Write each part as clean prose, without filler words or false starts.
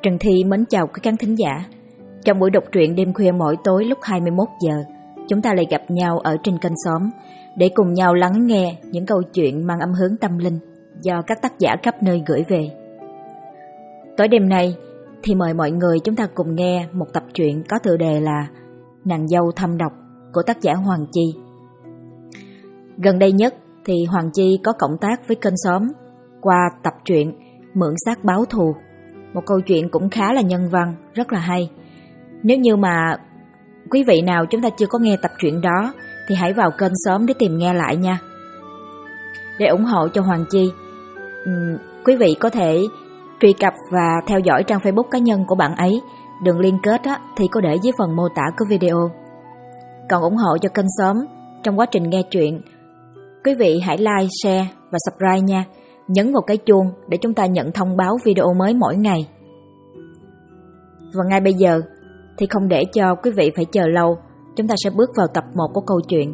Trần Thi mến chào các khán thính giả. Trong buổi đọc truyện đêm khuya mỗi tối lúc 21 giờ, chúng ta lại gặp nhau ở trên kênh Xóm để cùng nhau lắng nghe những câu chuyện mang âm hướng tâm linh do các tác giả khắp nơi gửi về. Tối đêm nay thì mời mọi người chúng ta cùng nghe một tập truyện có tựa đề là Nàng dâu thâm độc của tác giả Hoàng Chi. Gần đây nhất thì Hoàng Chi có cộng tác với kênh Xóm qua tập truyện Mượn xác báo thù, một câu chuyện cũng khá là nhân văn, rất là hay. Nếu như mà quý vị nào chúng ta chưa có nghe tập truyện đó thì hãy vào kênh Xóm để tìm nghe lại nha. Để ủng hộ cho Hoàng Chi, quý vị có thể truy cập và theo dõi trang Facebook cá nhân của bạn ấy. Đường liên kết thì có để dưới phần mô tả của video. Còn ủng hộ cho kênh Xóm trong quá trình nghe truyện, quý vị hãy like, share và subscribe nha. Nhấn vào cái chuông để chúng ta nhận thông báo video mới mỗi ngày. Và ngay bây giờ thì không để cho quý vị phải chờ lâu, chúng ta sẽ bước vào tập 1 của câu chuyện.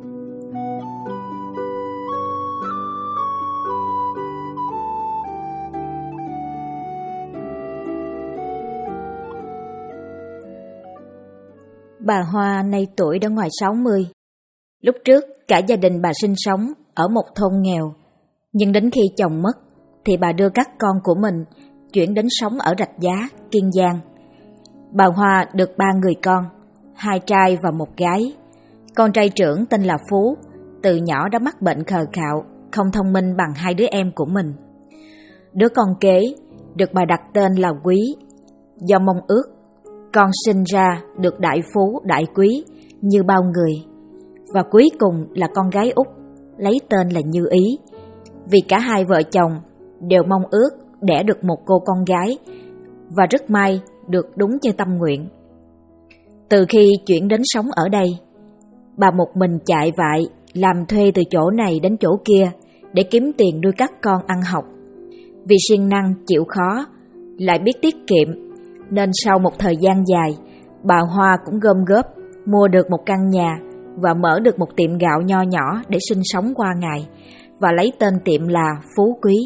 Bà Hoa nay tuổi đã ngoài 60. Lúc trước cả gia đình bà sinh sống ở một thôn nghèo, nhưng đến khi chồng mất thì bà đưa các con của mình chuyển đến sống ở Rạch Giá, Kiên Giang. Bà Hoa được 3 người con, 2 trai và 1 gái. Con trai trưởng tên là Phú, từ nhỏ đã mắc bệnh khờ khạo, không thông minh bằng 2 đứa em của mình. Đứa con kế được bà đặt tên là Quý, do mong ước con sinh ra được đại phú đại quý như bao người. Và cuối cùng là con gái út, lấy tên là Như Ý, vì cả hai vợ chồng đều mong ước đẻ được một cô con gái, và rất may được đúng như tâm nguyện. Từ khi chuyển đến sống ở đây, bà một mình chạy vại làm thuê từ chỗ này đến chỗ kia để kiếm tiền nuôi các con ăn học. Vì siêng năng chịu khó, lại biết tiết kiệm, nên sau một thời gian dài, bà Hoa cũng gom góp mua được một căn nhà và mở được một tiệm gạo nho nhỏ để sinh sống qua ngày, và lấy tên tiệm là Phú Quý.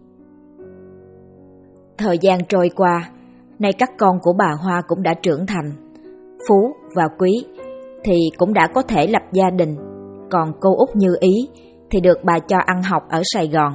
Thời gian trôi qua, nay các con của bà Hoa cũng đã trưởng thành. Phú và Quý thì cũng đã có thể lập gia đình, còn cô út Như Ý thì được bà cho ăn học ở Sài Gòn.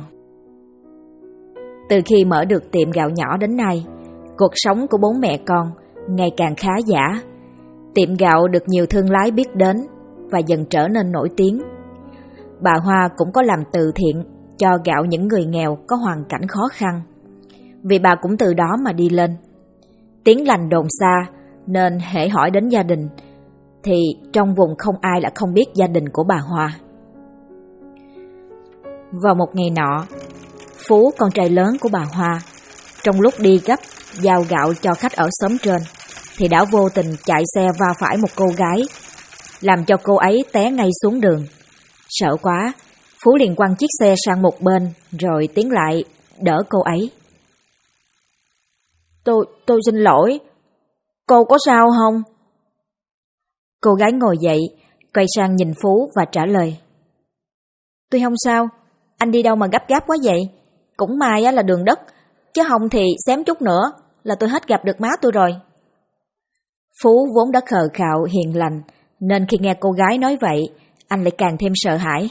Từ khi mở được tiệm gạo nhỏ đến nay, cuộc sống của 4 mẹ con ngày càng khá giả. Tiệm gạo được nhiều thương lái biết đến và dần trở nên nổi tiếng. Bà Hoa cũng có làm từ thiện cho gạo những người nghèo có hoàn cảnh khó khăn, vì bà cũng từ đó mà đi lên. Tiếng lành đồn xa, nên hễ hỏi đến gia đình thì trong vùng không ai là không biết gia đình của bà Hoa. Vào một ngày nọ, Phú, con trai lớn của bà Hoa, trong lúc đi gấp giao gạo cho khách ở xóm trên, thì đã vô tình chạy xe va phải một cô gái, làm cho cô ấy té ngay xuống đường. Sợ quá, Phú liền quăng chiếc xe sang một bên rồi tiến lại đỡ cô ấy. Tôi xin lỗi, cô có sao không? Cô gái ngồi dậy, quay sang nhìn Phú và trả lời. Tôi không sao, anh đi đâu mà gấp gáp quá vậy? Cũng may là đường đất, chứ không thì xém chút nữa là tôi hết gặp được má tôi rồi. Phú vốn đã khờ khạo hiền lành, nên khi nghe cô gái nói vậy, anh lại càng thêm sợ hãi.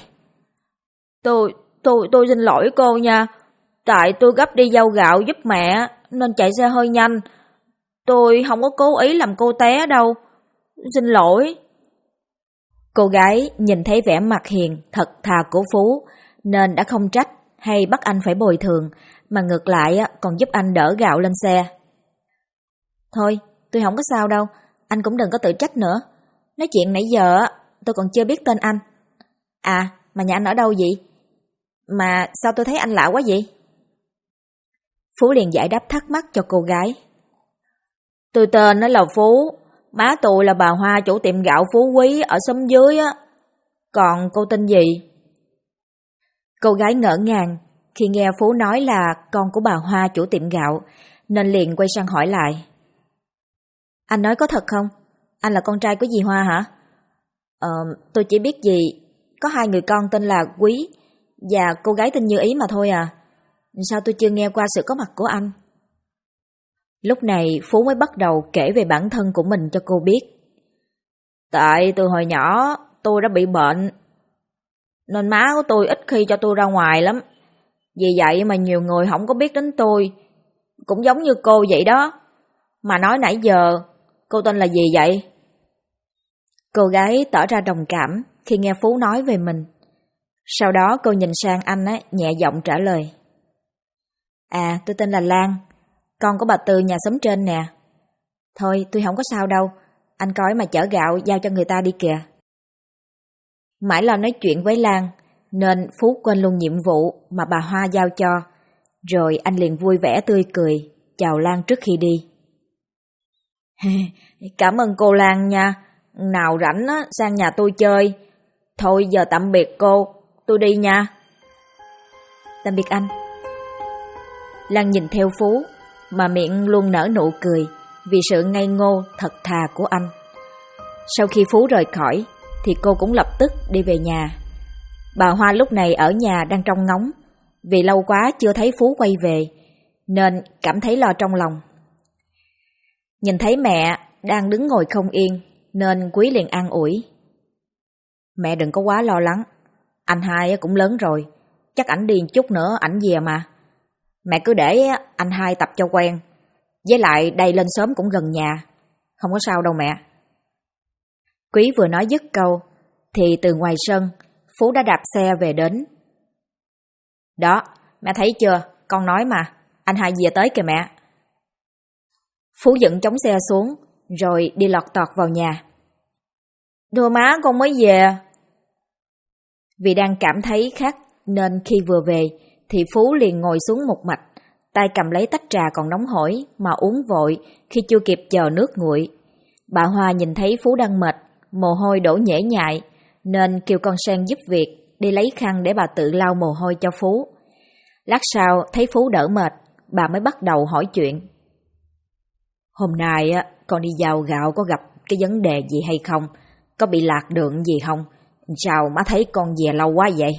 Tôi xin lỗi cô nha, tại tôi gấp đi giao gạo giúp mẹ nên chạy xe hơi nhanh. Tôi không có cố ý làm cô té đâu, xin lỗi. Cô gái nhìn thấy vẻ mặt hiền thật thà của Phú nên đã không trách hay bắt anh phải bồi thường, mà ngược lại còn giúp anh đỡ gạo lên xe. Thôi, tôi không có sao đâu, anh cũng đừng có tự trách nữa. Nói chuyện nãy giờ tôi còn chưa biết tên anh. À, mà nhà anh ở đâu vậy? Mà sao tôi thấy anh lạ quá vậy? Phú liền giải đáp thắc mắc cho cô gái. Tôi tên nó là Phú, má tôi là bà Hoa chủ tiệm gạo Phú Quý ở xóm dưới á. Còn cô tên gì? Cô gái ngỡ ngàng khi nghe Phú nói là con của bà Hoa chủ tiệm gạo, nên liền quay sang hỏi lại. Anh nói có thật không? Anh là con trai của dì Hoa hả? Tôi chỉ biết dì có 2 người con tên là Quý và cô gái tên Như Ý mà thôi à. Sao tôi chưa nghe qua sự có mặt của anh? Lúc này Phú mới bắt đầu kể về bản thân của mình cho cô biết. Tại từ hồi nhỏ tôi đã bị bệnh, nên má của tôi ít khi cho tôi ra ngoài lắm. Vì vậy mà nhiều người không có biết đến tôi, cũng giống như cô vậy đó. Mà nói nãy giờ, cô tên là gì vậy? Cô gái tỏ ra đồng cảm khi nghe Phú nói về mình. Sau đó cô nhìn sang anh nhẹ giọng trả lời. À, tôi tên là Lan, con của bà Tư nhà xóm trên nè. Thôi, tôi không có sao đâu, anh coi mà chở gạo giao cho người ta đi kìa. Mãi lo nói chuyện với Lan, nên Phú quên luôn nhiệm vụ mà bà Hoa giao cho. Rồi anh liền vui vẻ tươi cười, chào Lan trước khi đi. Cảm ơn cô Lan nha, nào rảnh sang nhà tôi chơi. Thôi giờ tạm biệt cô, tôi đi nha. Tạm biệt anh. Lan nhìn theo Phú, mà miệng luôn nở nụ cười vì sự ngây ngô thật thà của anh. Sau khi Phú rời khỏi, thì cô cũng lập tức đi về nhà. Bà Hoa lúc này ở nhà đang trông ngóng, vì lâu quá chưa thấy Phú quay về, nên cảm thấy lo trong lòng. Nhìn thấy mẹ đang đứng ngồi không yên, nên Quý liền an ủi. Mẹ đừng có quá lo lắng, anh Hai cũng lớn rồi, chắc ảnh đi chút nữa ảnh về mà. Mẹ cứ để anh Hai tập cho quen, với lại đây lên xóm cũng gần nhà, không có sao đâu mẹ. Quý vừa nói dứt câu, thì từ ngoài sân, Phú đã đạp xe về đến. Đó, mẹ thấy chưa, con nói mà, anh Hai về tới kìa mẹ. Phú dựng chống xe xuống, rồi đi lọt tọt vào nhà. Thưa má, con mới về. Vì đang cảm thấy khát, nên khi vừa về, thì Phú liền ngồi xuống một mạch, tay cầm lấy tách trà còn nóng hổi mà uống vội khi chưa kịp chờ nước nguội. Bà Hoa nhìn thấy Phú đang mệt, mồ hôi đổ nhễ nhại, nên kêu con Sen giúp việc đi lấy khăn để bà tự lau mồ hôi cho Phú. Lát sau thấy Phú đỡ mệt, bà mới bắt đầu hỏi chuyện. Hôm nay con đi giao gạo có gặp cái vấn đề gì hay không? Có bị lạc đường gì không? Sao má thấy con về lâu quá vậy?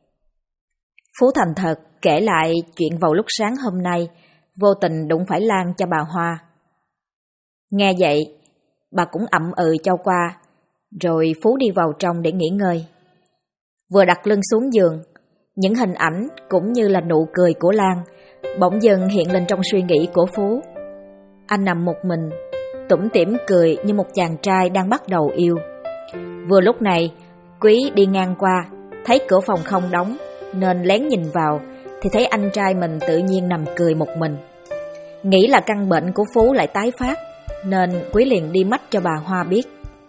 Phú thành thật kể lại chuyện vào lúc sáng hôm nay vô tình đụng phải Lan cho bà Hoa. Nghe vậy, bà cũng ậm ừ cho qua, rồi Phú đi vào trong để nghỉ ngơi. Vừa đặt lưng xuống giường, những hình ảnh cũng như là nụ cười của Lan bỗng dưng hiện lên trong suy nghĩ của Phú. Anh nằm một mình, tủm tỉm cười như một chàng trai đang bắt đầu yêu. Vừa lúc này, Quý đi ngang qua, thấy cửa phòng không đóng, nên lén nhìn vào, thì thấy anh trai mình tự nhiên nằm cười một mình. Nghĩ là căn bệnh của Phú lại tái phát, nên Quý liền đi mách cho bà Hoa biết.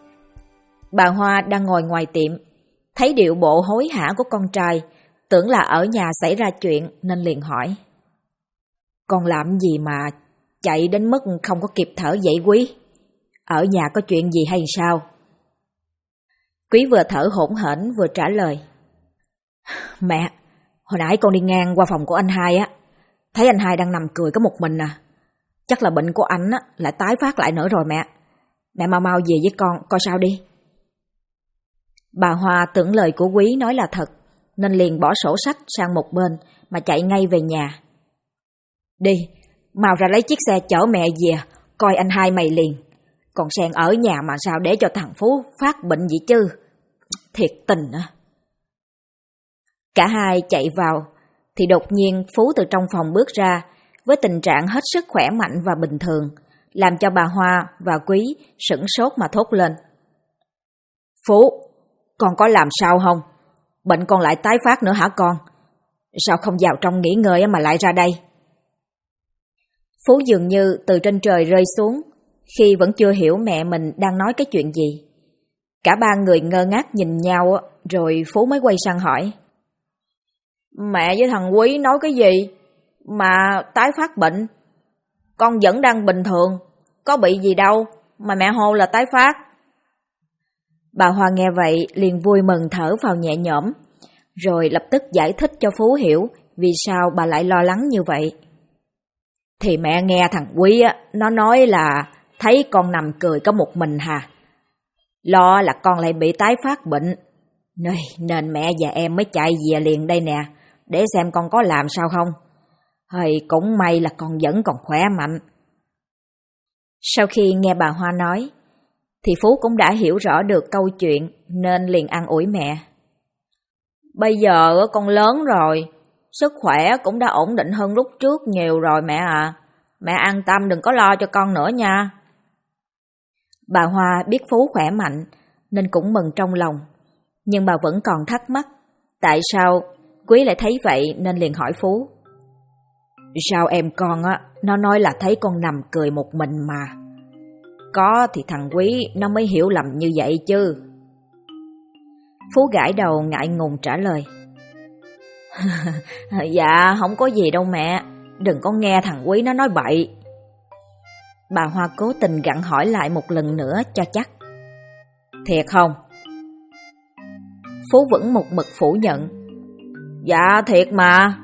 Bà Hoa đang ngồi ngoài tiệm, thấy điệu bộ hối hả của con trai, tưởng là ở nhà xảy ra chuyện nên liền hỏi. Con làm gì mà chạy đến mức không có kịp thở vậy Quý? Ở nhà có chuyện gì hay sao? Quý vừa thở hổn hển vừa trả lời. Mẹ, hồi nãy con đi ngang qua phòng của anh Hai thấy anh Hai đang nằm cười có một mình à. Chắc là bệnh của anh lại tái phát lại nữa rồi mẹ. Mẹ mau mau về với con coi sao đi. Bà Hoa tưởng lời của Quý nói là thật, nên liền bỏ sổ sách sang một bên mà chạy ngay về nhà. Đi, mau ra lấy chiếc xe chở mẹ về, coi anh Hai mày liền. Còn Sen ở nhà mà sao để cho thằng Phú phát bệnh gì chứ? Thiệt tình á. Cả hai chạy vào, thì đột nhiên Phú từ trong phòng bước ra với tình trạng hết sức khỏe mạnh và bình thường, làm cho bà Hoa và Quý sửng sốt mà thốt lên. Phú, con có làm sao không? Bệnh con lại tái phát nữa hả con? Sao không vào trong nghỉ ngơi mà lại ra đây? Phú dường như từ trên trời rơi xuống, khi vẫn chưa hiểu mẹ mình đang nói cái chuyện gì. Cả ba người ngơ ngác nhìn nhau, rồi Phú mới quay sang hỏi. Mẹ với thằng Quý nói cái gì mà tái phát bệnh? Con vẫn đang bình thường, có bị gì đâu mà mẹ hô là tái phát. Bà Hoa nghe vậy liền vui mừng thở vào nhẹ nhõm, rồi lập tức giải thích cho Phú hiểu vì sao bà lại lo lắng như vậy. Thì mẹ nghe thằng Quý nó nói là thấy con nằm cười có một mình hà. Lo là con lại bị tái phát bệnh, nên mẹ và em mới chạy về liền đây nè, để xem con có làm sao không. Cũng may là con vẫn còn khỏe mạnh. Sau khi nghe bà Hoa nói, thì Phú cũng đã hiểu rõ được câu chuyện nên liền an ủi mẹ. Bây giờ con lớn rồi, sức khỏe cũng đã ổn định hơn lúc trước nhiều rồi mẹ à. Mẹ an tâm đừng có lo cho con nữa nha. Bà Hoa biết Phú khỏe mạnh nên cũng mừng trong lòng, nhưng bà vẫn còn thắc mắc tại sao Quý lại thấy vậy nên liền hỏi Phú. Sao em con á, nó nói là thấy con nằm cười một mình mà. Có thì thằng Quý nó mới hiểu lầm như vậy chứ. Phú gãi đầu ngại ngùng trả lời. Dạ không có gì đâu mẹ, đừng có nghe thằng Quý nó nói bậy. Bà Hoa cố tình gặng hỏi lại một lần nữa cho chắc. Thiệt không? Phú vẫn một mực phủ nhận. Dạ thiệt mà.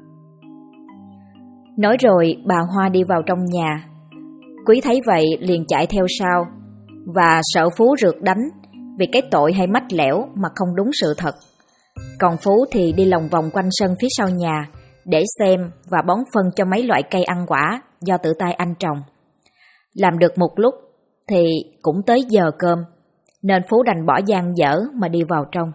Nói rồi bà Hoa đi vào trong nhà. Quý thấy vậy liền chạy theo sau và sợ Phú rượt đánh vì cái tội hay mách lẻo mà không đúng sự thật. Còn Phú thì đi lòng vòng quanh sân phía sau nhà để xem và bón phân cho mấy loại cây ăn quả do tự tay anh trồng. Làm được một lúc thì cũng tới giờ cơm, nên Phú đành bỏ dang dở mà đi vào trong.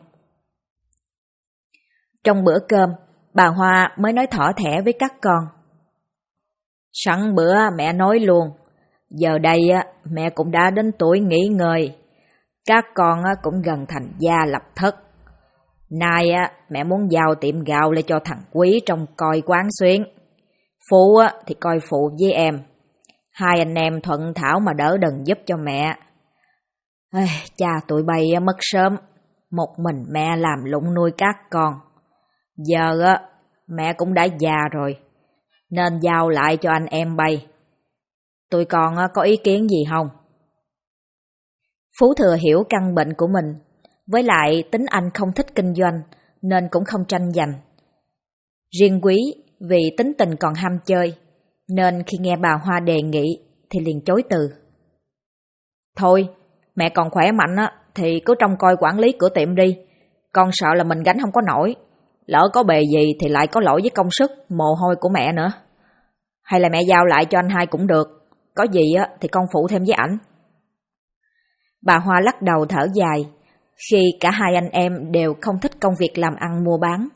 Trong bữa cơm, bà Hoa mới nói thỏ thẻ với các con. Sẵn bữa mẹ nói luôn, giờ đây mẹ cũng đã đến tuổi nghỉ ngơi, các con cũng gần thành gia lập thất. Nay mẹ muốn giao tiệm gạo lại cho thằng Quý trông coi quán xuyến. Phú thì coi phụ với em. Hai anh em thuận thảo mà đỡ đần giúp cho mẹ. Cha tụi bay mất sớm, một mình mẹ làm lụng nuôi các con. Giờ mẹ cũng đã già rồi, nên giao lại cho anh em bay. Tụi con có ý kiến gì không? Phú thừa hiểu căn bệnh của mình, với lại tính anh không thích kinh doanh nên cũng không tranh giành. Riêng Quý vì tính tình còn ham chơi nên khi nghe bà Hoa đề nghị thì liền chối từ. Thôi, mẹ còn khỏe mạnh thì cứ trông coi quản lý cửa tiệm đi. Con sợ là mình gánh không có nổi. Lỡ có bề gì thì lại có lỗi với công sức, mồ hôi của mẹ nữa. Hay là mẹ giao lại cho anh hai cũng được. Có gì thì con phụ thêm với ảnh. Bà Hoa lắc đầu thở dài khi cả hai anh em đều không thích công việc làm ăn mua bán.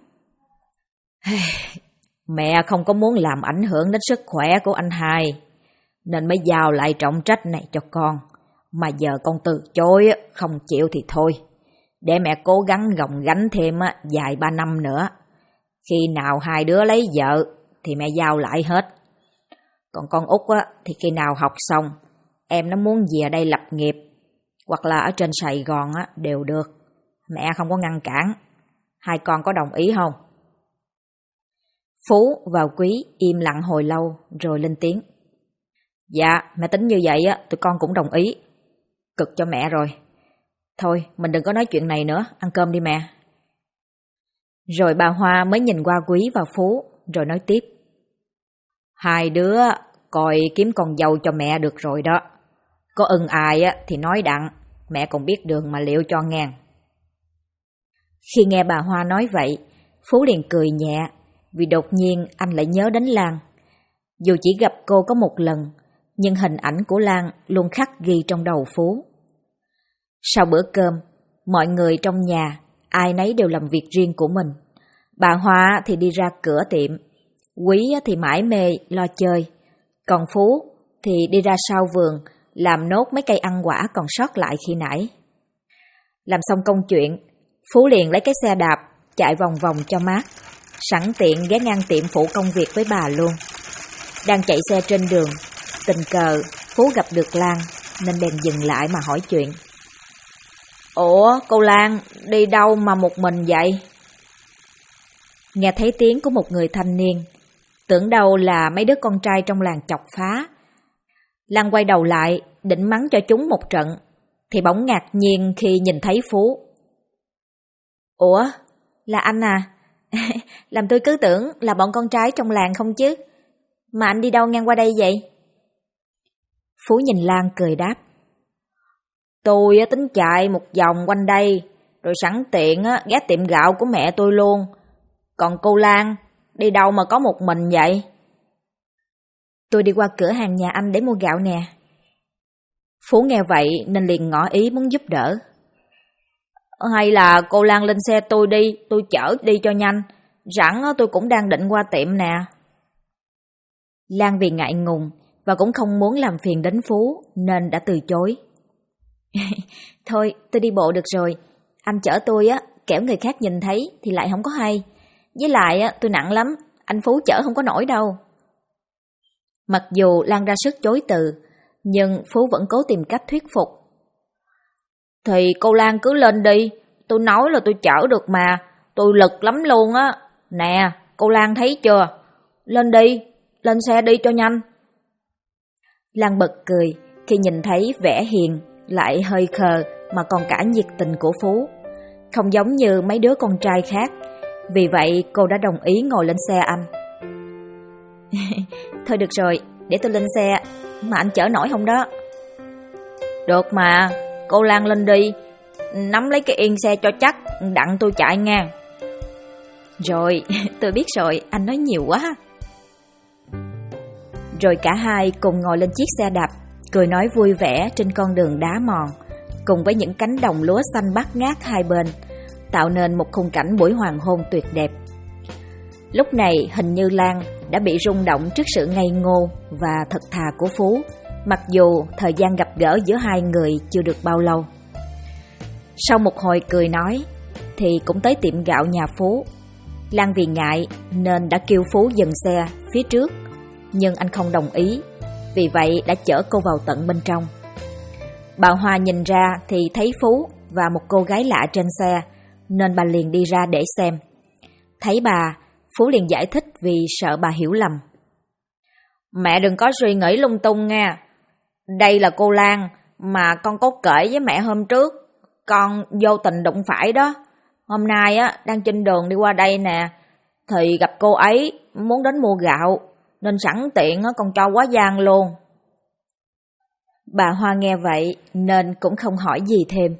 Mẹ không có muốn làm ảnh hưởng đến sức khỏe của anh hai, nên mới giao lại trọng trách này cho con. Mà giờ con từ chối, không chịu thì thôi. Để mẹ cố gắng gồng gánh thêm vài ba năm nữa. Khi nào hai đứa lấy vợ thì mẹ giao lại hết. Còn con út thì khi nào học xong, em nó muốn về đây lập nghiệp, hoặc là ở trên Sài Gòn đều được. Mẹ không có ngăn cản. Hai con có đồng ý không? Phú và Quý im lặng hồi lâu rồi lên tiếng. Dạ, mẹ tính như vậy tụi con cũng đồng ý. Cực cho mẹ rồi. Thôi, mình đừng có nói chuyện này nữa, ăn cơm đi mẹ. Rồi bà Hoa mới nhìn qua Quý và Phú rồi nói tiếp. Hai đứa coi kiếm con dâu cho mẹ được rồi đó. Có ưng ai thì nói đặng, mẹ còn biết đường mà liệu cho ngang. Khi nghe bà Hoa nói vậy, Phú liền cười nhẹ vì đột nhiên anh lại nhớ đến Lan. Dù chỉ gặp cô có một lần, nhưng hình ảnh của Lan luôn khắc ghi trong đầu Phú. Sau bữa cơm, mọi người trong nhà, ai nấy đều làm việc riêng của mình. Bà Hoa thì đi ra cửa tiệm, Quý thì mải mê lo chơi, còn Phú thì đi ra sau vườn làm nốt mấy cây ăn quả còn sót lại khi nãy. Làm xong công chuyện, Phú liền lấy cái xe đạp chạy vòng vòng cho mát, sẵn tiện ghé ngang tiệm phụ công việc với bà luôn. Đang chạy xe trên đường, tình cờ Phú gặp được Lan nên bèn dừng lại mà hỏi chuyện. Ủa cô Lan, đi đâu mà một mình vậy? Nghe thấy tiếng của một người thanh niên, tưởng đâu là mấy đứa con trai trong làng chọc phá. Lan quay đầu lại định mắng cho chúng một trận thì bỗng ngạc nhiên khi nhìn thấy Phú. Ủa, là anh à? Làm tôi cứ tưởng là bọn con trai trong làng không chứ. Mà anh đi đâu ngang qua đây vậy? Phú nhìn Lan cười đáp. Tôi tính chạy một vòng quanh đây, rồi sẵn tiện ghé tiệm gạo của mẹ tôi luôn. Còn cô Lan, đi đâu mà có một mình vậy? Tôi đi qua cửa hàng nhà anh để mua gạo nè. Phú nghe vậy nên liền ngỏ ý muốn giúp đỡ. Hay là cô Lan lên xe tôi đi, tôi chở đi cho nhanh. Rẵng tôi cũng đang định qua tiệm nè. Lan vì ngại ngùng và cũng không muốn làm phiền đến Phú nên đã từ chối. Thôi tôi đi bộ được rồi, anh chở tôi á, kẻo người khác nhìn thấy thì lại không có hay. Với lại á, tôi nặng lắm, anh Phú chở không có nổi đâu. Mặc dù Lan ra sức chối từ, nhưng Phú vẫn cố tìm cách thuyết phục. Thì cô Lan cứ lên đi, tôi nói là tôi chở được mà, tôi lực lắm luôn á. Nè, cô Lan thấy chưa? Lên đi, lên xe đi cho nhanh. Lan bật cười khi nhìn thấy vẻ hiền lại hơi khờ mà còn cả nhiệt tình của Phú, không giống như mấy đứa con trai khác. Vì vậy cô đã đồng ý ngồi lên xe anh. Thôi được rồi, để tôi lên xe, mà anh chở nổi không đó? Được mà, cô Lan lên đi, nắm lấy cái yên xe cho chắc, đặng tôi chạy nha. Rồi, tôi biết rồi, anh nói nhiều quá. Rồi cả hai cùng ngồi lên chiếc xe đạp, cười nói vui vẻ trên con đường đá mòn, cùng với những cánh đồng lúa xanh bát ngát hai bên, tạo nên một khung cảnh buổi hoàng hôn tuyệt đẹp. Lúc này hình như Lan đã bị rung động trước sự ngây ngô và thật thà của Phú, mặc dù thời gian gặp gỡ giữa hai người chưa được bao lâu. Sau một hồi cười nói thì cũng tới tiệm gạo nhà Phú. Lan vì ngại nên đã kêu Phú dừng xe phía trước, nhưng anh không đồng ý, vì vậy đã chở cô vào tận bên trong. Bà Hoa nhìn ra thì thấy Phú và một cô gái lạ trên xe, nên bà liền đi ra để xem. Thấy bà, Phú liền giải thích vì sợ bà hiểu lầm. Mẹ đừng có suy nghĩ lung tung nha. Đây là cô Lan mà con có kể với mẹ hôm trước, con vô tình đụng phải đó. Hôm nay á đang trên đường đi qua đây nè, thì gặp cô ấy muốn đến mua gạo, nên sẵn tiện con cho quá giang luôn. Bà Hoa nghe vậy nên cũng không hỏi gì thêm.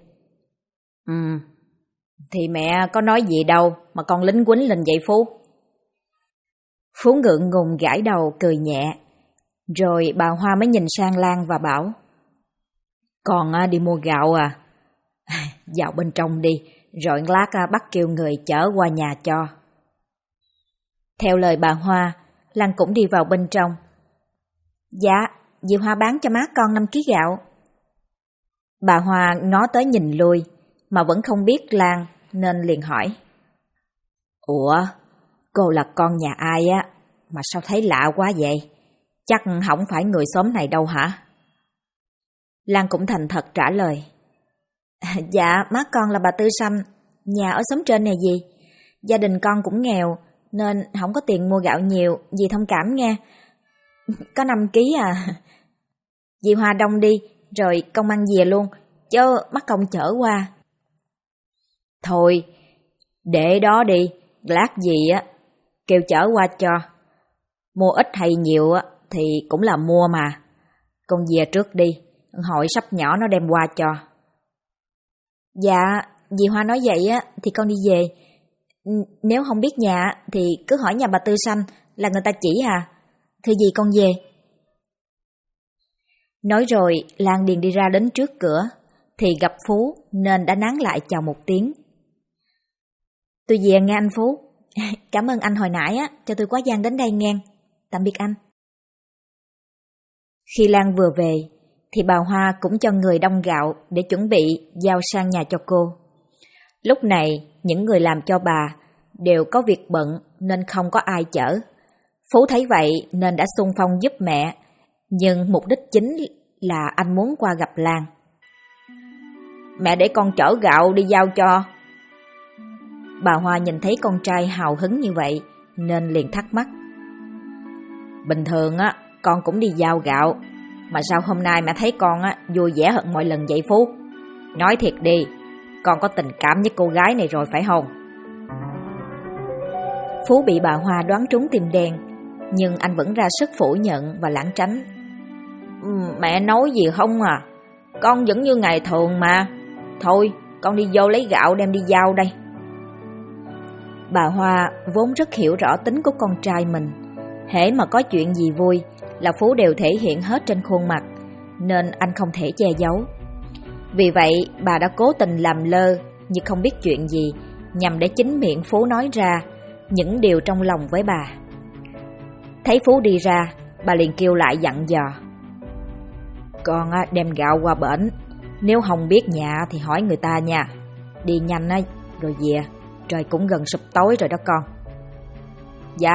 Thì mẹ có nói gì đâu mà con lính quýnh lên vậy Phú? Phú ngượng ngùng gãi đầu cười nhẹ. Rồi bà Hoa mới nhìn sang Lan và bảo: Con đi mua gạo à? Vào bên trong đi, rồi lát bắt kêu người chở qua nhà cho. Theo lời bà Hoa, Lan cũng đi vào bên trong. Dạ, dì Hoa bán cho má con 5 kg gạo. Bà Hoa ngó tới nhìn lui mà vẫn không biết Lan nên liền hỏi: Ủa, cô là con nhà ai á mà sao thấy lạ quá vậy? Chắc không phải người xóm này đâu hả? Lan cũng thành thật trả lời: Dạ, má con là bà Tư Sâm, nhà ở xóm trên này dì. Gia đình con cũng nghèo nên không có tiền mua gạo nhiều, dì thông cảm nha. Có 5 kg à. Dì Hoa đông đi, rồi con mang về luôn, chứ mắc công chở qua. Thôi, để đó đi, lát gì á kêu chở qua cho. Mua ít hay nhiều á thì cũng là mua mà. Con về trước đi, hội sắp nhỏ nó đem qua cho. Dạ, dì Hoa nói vậy á thì con đi về. Nếu không biết nhà thì cứ hỏi nhà bà Tư Sanh là người ta chỉ à. Thưa dì con về. Nói rồi Lan điền đi ra đến trước cửa thì gặp Phú nên đã nán lại chào một tiếng. Tôi về nghe anh Phú. Cảm ơn anh hồi nãy á cho tôi quá gian đến đây nghe. Tạm biệt anh. Khi Lan vừa về thì bà Hoa cũng cho người đong gạo để chuẩn bị giao sang nhà cho cô. Lúc này những người làm cho bà đều có việc bận nên không có ai chở. Phú thấy vậy nên đã xung phong giúp mẹ, nhưng mục đích chính là anh muốn qua gặp Lan. Mẹ để con chở gạo đi giao cho. Bà Hoa nhìn thấy con trai hào hứng như vậy nên liền thắc mắc. Bình thường á con cũng đi giao gạo, mà sao hôm nay mẹ thấy con á vui vẻ hơn mọi lần vậy Phú? Nói thiệt đi, con có tình cảm với cô gái này rồi phải không? Phú bị bà Hoa đoán trúng tim đen, nhưng anh vẫn ra sức phủ nhận và lảng tránh. Mẹ nói gì không à, con vẫn như ngày thường mà. Thôi, con đi vô lấy gạo đem đi giao đây. Bà Hoa vốn rất hiểu rõ tính của con trai mình. Hễ mà có chuyện gì vui là Phú đều thể hiện hết trên khuôn mặt, nên anh không thể che giấu. Vì vậy bà đã cố tình làm lơ như không biết chuyện gì, nhằm để chính miệng Phú nói ra những điều trong lòng với bà. Thấy Phú đi ra, bà liền kêu lại dặn dò: "Con đem gạo qua bển, nếu không biết nhà thì hỏi người ta nha. Đi nhanh rồi về, trời cũng gần sụp tối rồi đó con." "Dạ."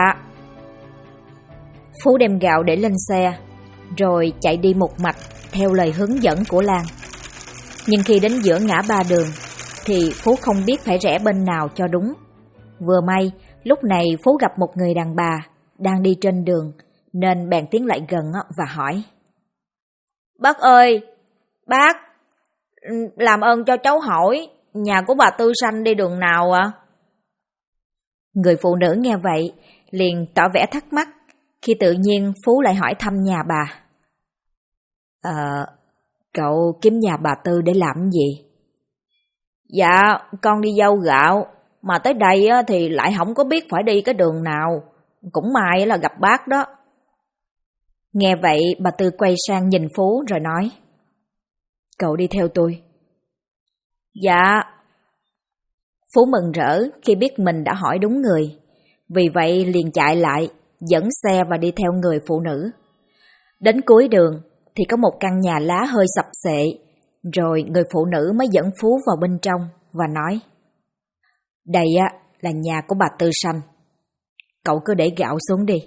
Phú đem gạo để lên xe, rồi chạy đi một mạch theo lời hướng dẫn của Lan. Nhưng khi đến giữa ngã ba đường thì Phú không biết phải rẽ bên nào cho đúng. Vừa may lúc này Phú gặp một người đàn bà đang đi trên đường, nên bèn tiến lại gần và hỏi: "Bác ơi, bác, làm ơn cho cháu hỏi, nhà của bà Tư Sanh đi đường nào ạ?" Người phụ nữ nghe vậy liền tỏ vẻ thắc mắc, khi tự nhiên Phú lại hỏi thăm nhà bà. Cậu kiếm nhà bà Tư để làm gì?" "Dạ, con đi dâu gạo, mà tới đây thì lại không có biết phải đi cái đường nào. Cũng may là gặp bác đó." Nghe vậy bà Tư quay sang nhìn Phú rồi nói: "Cậu đi theo tôi." "Dạ." Phú mừng rỡ khi biết mình đã hỏi đúng người, vì vậy liền chạy lại, dẫn xe và đi theo người phụ nữ. Đến cuối đường thì có một căn nhà lá hơi sập xệ, rồi người phụ nữ mới dẫn Phú vào bên trong và nói: "Đây là nhà của bà Tư Sanh. Cậu cứ để gạo xuống đi."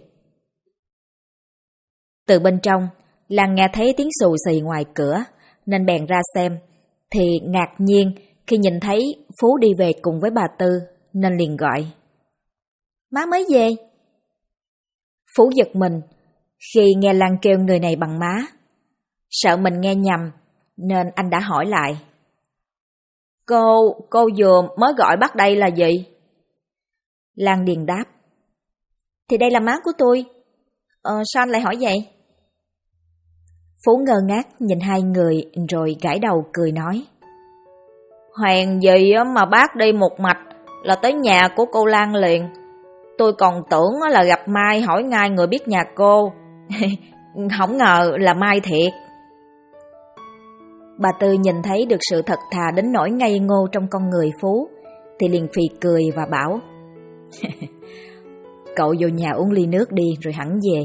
Từ bên trong, Lan nghe thấy tiếng xù xì ngoài cửa, nên bèn ra xem, thì ngạc nhiên khi nhìn thấy Phú đi về cùng với bà Tư, nên liền gọi: "Má mới về." Phú giật mình khi nghe Lan kêu người này bằng má. Sợ mình nghe nhầm, nên anh đã hỏi lại: Cô vừa mới gọi bác đây là gì?" Lan điền đáp: "Thì đây là má của tôi. Sao anh lại hỏi vậy?" Phú ngơ ngác nhìn hai người rồi gãi đầu cười nói: "Hèn gì mà bác đi một mạch là tới nhà của cô Lan liền. Tôi còn tưởng là gặp Mai hỏi ngay người biết nhà cô. Không ngờ là Mai thiệt." Bà Tư nhìn thấy được sự thật thà đến nỗi ngây ngô trong con người Phú, thì liền phì cười và bảo: "Cậu vô nhà uống ly nước đi rồi hẳn về."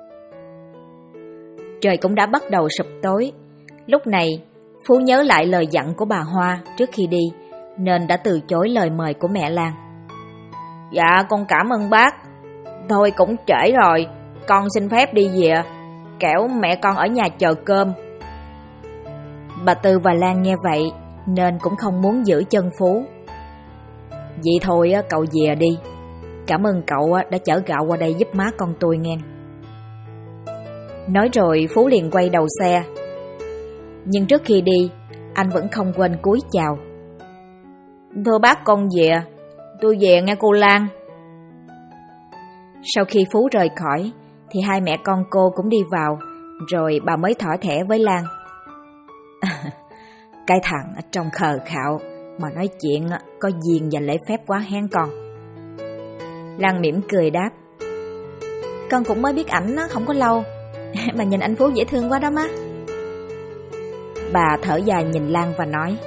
Trời cũng đã bắt đầu sụp tối. Lúc này Phú nhớ lại lời dặn của bà Hoa trước khi đi, nên đã từ chối lời mời của mẹ Lan. "Dạ con cảm ơn bác. Thôi cũng trễ rồi, con xin phép đi về, kẻo mẹ con ở nhà chờ cơm." Bà Tư và Lan nghe vậy nên cũng không muốn giữ chân Phú. "Vậy thôi cậu về đi. Cảm ơn cậu đã chở gạo qua đây giúp má con tôi nghe." Nói rồi Phú liền quay đầu xe. Nhưng trước khi đi, anh vẫn không quên cúi chào: "Thưa bác, con về. Tôi về nghe cô Lan." Sau khi Phú rời khỏi thì hai mẹ con cô cũng đi vào, rồi bà mới thỏ thẻ với Lan: "Cái thằng trông khờ khạo mà nói chuyện có duyên và lễ phép quá hen con." Lan mỉm cười đáp: "Con cũng mới biết ảnh không có lâu, mà nhìn anh Phú dễ thương quá đó má." Bà thở dài nhìn Lan và nói: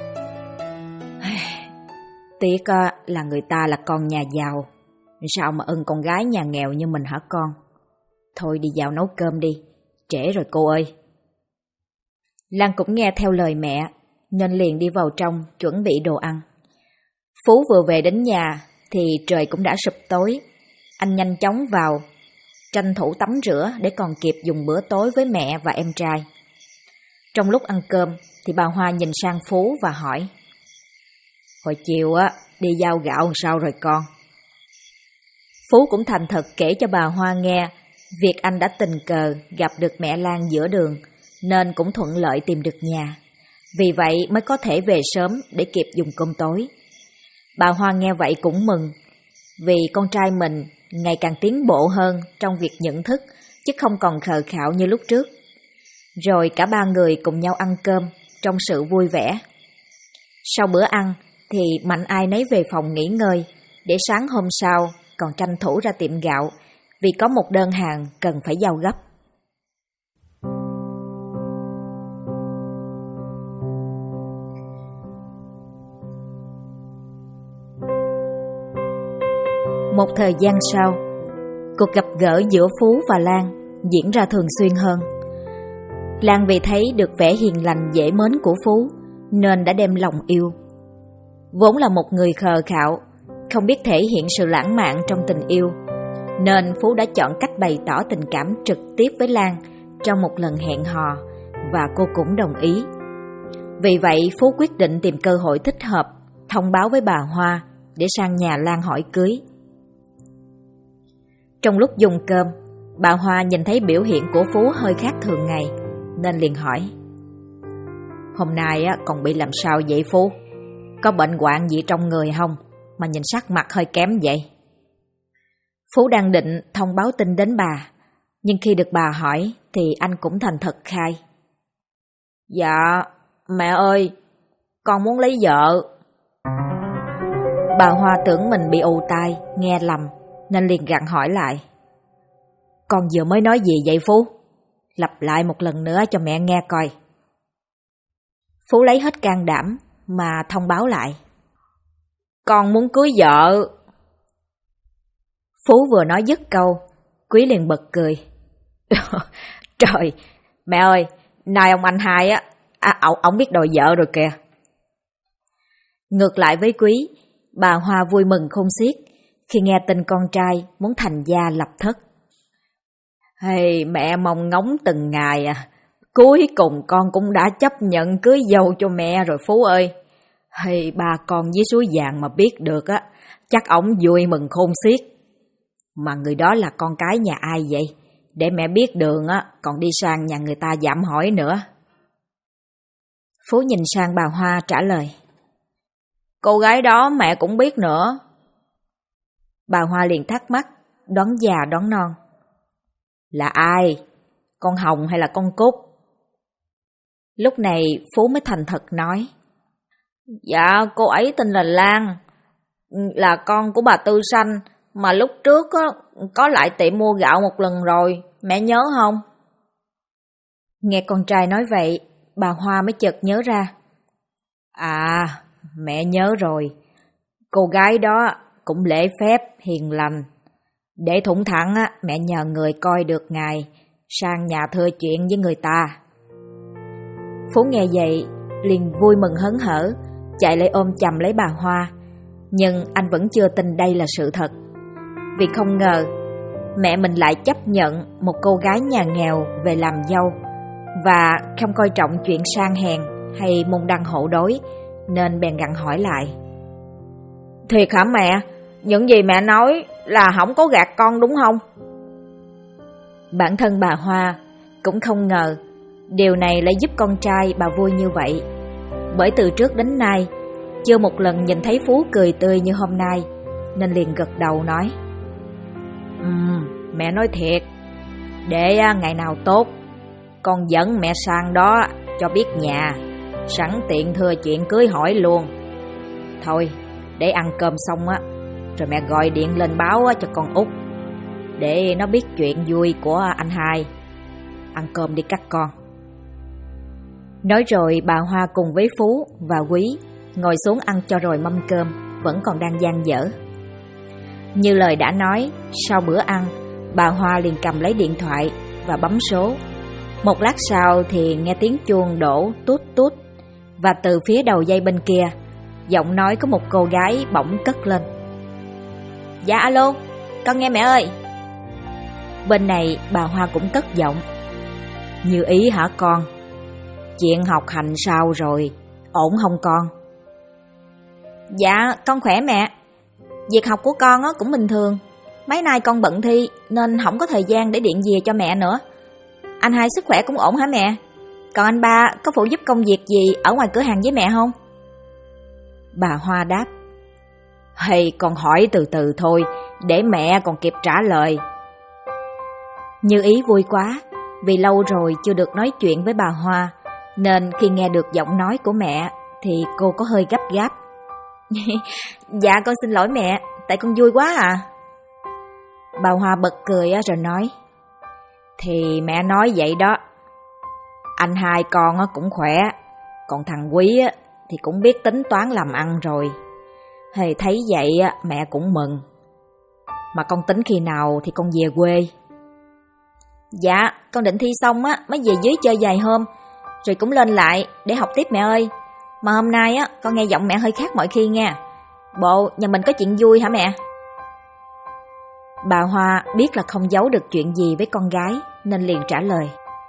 "Tiếc là người ta là con nhà giàu, sao mà ưng con gái nhà nghèo như mình hả con? Thôi đi vào nấu cơm đi, trễ rồi cô ơi." Lan cũng nghe theo lời mẹ, nên liền đi vào trong chuẩn bị đồ ăn. Phú vừa về đến nhà thì trời cũng đã sụp tối. Anh nhanh chóng vào, tranh thủ tắm rửa để còn kịp dùng bữa tối với mẹ và em trai. Trong lúc ăn cơm thì bà Hoa nhìn sang Phú và hỏi: "Hồi chiều đi giao gạo sao rồi con?" Phú cũng thành thật kể cho bà Hoa nghe việc anh đã tình cờ gặp được mẹ Lan giữa đường, nên cũng thuận lợi tìm được nhà. Vì vậy mới có thể về sớm để kịp dùng cơm tối. Bà Hoa nghe vậy cũng mừng, vì con trai mình ngày càng tiến bộ hơn trong việc nhận thức, chứ không còn khờ khạo như lúc trước. Rồi cả ba người cùng nhau ăn cơm trong sự vui vẻ. Sau bữa ăn thì mạnh ai nấy về phòng nghỉ ngơi, để sáng hôm sau còn tranh thủ ra tiệm gạo, vì có một đơn hàng cần phải giao gấp. Một thời gian sau, cuộc gặp gỡ giữa Phú và Lan diễn ra thường xuyên hơn. Lan vì thấy được vẻ hiền lành dễ mến của Phú nên đã đem lòng yêu. Vốn là một người khờ khạo, không biết thể hiện sự lãng mạn trong tình yêu, nên Phú đã chọn cách bày tỏ tình cảm trực tiếp với Lan trong một lần hẹn hò, và cô cũng đồng ý. Vì vậy Phú quyết định tìm cơ hội thích hợp thông báo với bà Hoa để sang nhà Lan hỏi cưới. Trong lúc dùng cơm, bà Hoa nhìn thấy biểu hiện của Phú hơi khác thường ngày nên liền hỏi: "Hôm nay còn bị làm sao vậy Phú? Có bệnh hoạn gì trong người không mà nhìn sắc mặt hơi kém vậy?" Phú đang định thông báo tin đến bà, nhưng khi được bà hỏi thì anh cũng thành thật khai: "Dạ, mẹ ơi, con muốn lấy vợ." Bà Hoa tưởng mình bị ù tai, nghe lầm, nên liền gặng hỏi lại: "Con vừa mới nói gì vậy Phú? Lặp lại một lần nữa cho mẹ nghe coi." Phú lấy hết can đảm mà thông báo lại: "Con muốn cưới vợ." Phú vừa nói dứt câu, Quý liền bật cười. "Trời, mẹ ơi, nay ông anh hai ổng biết đòi vợ rồi kìa." Ngược lại với Quý, bà Hoa vui mừng khôn xiết khi nghe tin con trai muốn thành gia lập thất. "Hey, mẹ mong ngóng từng ngày cuối cùng con cũng đã chấp nhận cưới dâu cho mẹ rồi Phú ơi. Hey, ba con với suối vàng mà biết được chắc ổng vui mừng khôn xiết. Mà người đó là con cái nhà ai vậy? Để mẹ biết đường còn đi sang nhà người ta dạm hỏi nữa." Phú nhìn sang bà Hoa trả lời: "Cô gái đó mẹ cũng biết nữa." Bà Hoa liền thắc mắc, đoán già đoán non: "Là ai? Con Hồng hay là con Cúc?" Lúc này Phú mới thành thật nói: "Dạ, cô ấy tên là Lan, là con của bà Tư Sanh, mà lúc trước có lại tiệm mua gạo một lần rồi, mẹ nhớ không?" Nghe con trai nói vậy, bà Hoa mới chợt nhớ ra: "À, mẹ nhớ rồi, cô gái đó cũng lễ phép, hiền lành. Để thủng thẳng mẹ nhờ người coi được ngày sang nhà thưa chuyện với người ta." Phú nghe vậy liền vui mừng hớn hở, chạy lại ôm chầm lấy bà Hoa, nhưng anh vẫn chưa tin đây là sự thật, vì không ngờ mẹ mình lại chấp nhận một cô gái nhà nghèo về làm dâu, và không coi trọng chuyện sang hèn hay môn đăng hộ đối, nên bèn gặng hỏi lại: "Thiệt hả mẹ? Những gì mẹ nói là không có gạt con đúng không?" Bản thân bà Hoa cũng không ngờ điều này lại giúp con trai bà vui như vậy, bởi từ trước đến nay chưa một lần nhìn thấy Phú cười tươi như hôm nay, nên liền gật đầu nói: Mẹ nói thiệt. Để ngày nào tốt con dẫn mẹ sang đó cho biết nhà, sẵn tiện thưa chuyện cưới hỏi luôn. Thôi, để ăn cơm xong rồi mẹ gọi điện lên báo cho con Út, để nó biết chuyện vui của anh hai. Ăn cơm đi các con." Nói rồi bà Hoa cùng với Phú và Quý ngồi xuống ăn cho rồi mâm cơm vẫn còn đang dang dở. Như lời đã nói, sau bữa ăn, bà Hoa liền cầm lấy điện thoại và bấm số. Một lát sau thì nghe tiếng chuông đổ tút tút, và từ phía đầu dây bên kia, giọng nói của một cô gái bỗng cất lên: "Dạ alo, con nghe mẹ ơi." Bên này bà Hoa cũng cất giọng: "Như ý hả con? Chuyện học hành sao rồi, ổn không con?" "Dạ con khỏe mẹ. Việc học của con cũng bình thường. Mấy nay con bận thi nên không có thời gian để điện về cho mẹ nữa. Anh hai sức khỏe cũng ổn hả mẹ? Còn anh ba có phụ giúp công việc gì ở ngoài cửa hàng với mẹ không?" Bà Hoa đáp: "Hay con hỏi từ từ thôi, để mẹ còn kịp trả lời." Như ý vui quá, vì lâu rồi chưa được nói chuyện với bà Hoa, nên khi nghe được giọng nói của mẹ thì cô có hơi gấp gáp. "Dạ con xin lỗi mẹ, tại con vui quá à." Bà Hoa bật cười rồi nói: "Thì mẹ nói vậy đó. Anh hai con cũng khỏe, còn thằng Quý thì cũng biết tính toán làm ăn rồi. Thấy vậy mẹ cũng mừng. Mà con tính khi nào thì con về quê? Dạ, con định thi xong á mới về dưới chơi vài hôm, rồi cũng lên lại để học tiếp mẹ ơi. Mà hôm nay á con nghe giọng mẹ hơi khác mọi khi nha. Bộ nhà mình có chuyện vui hả mẹ? Bà Hoa biết là không giấu được chuyện gì với con gái nên liền trả lời.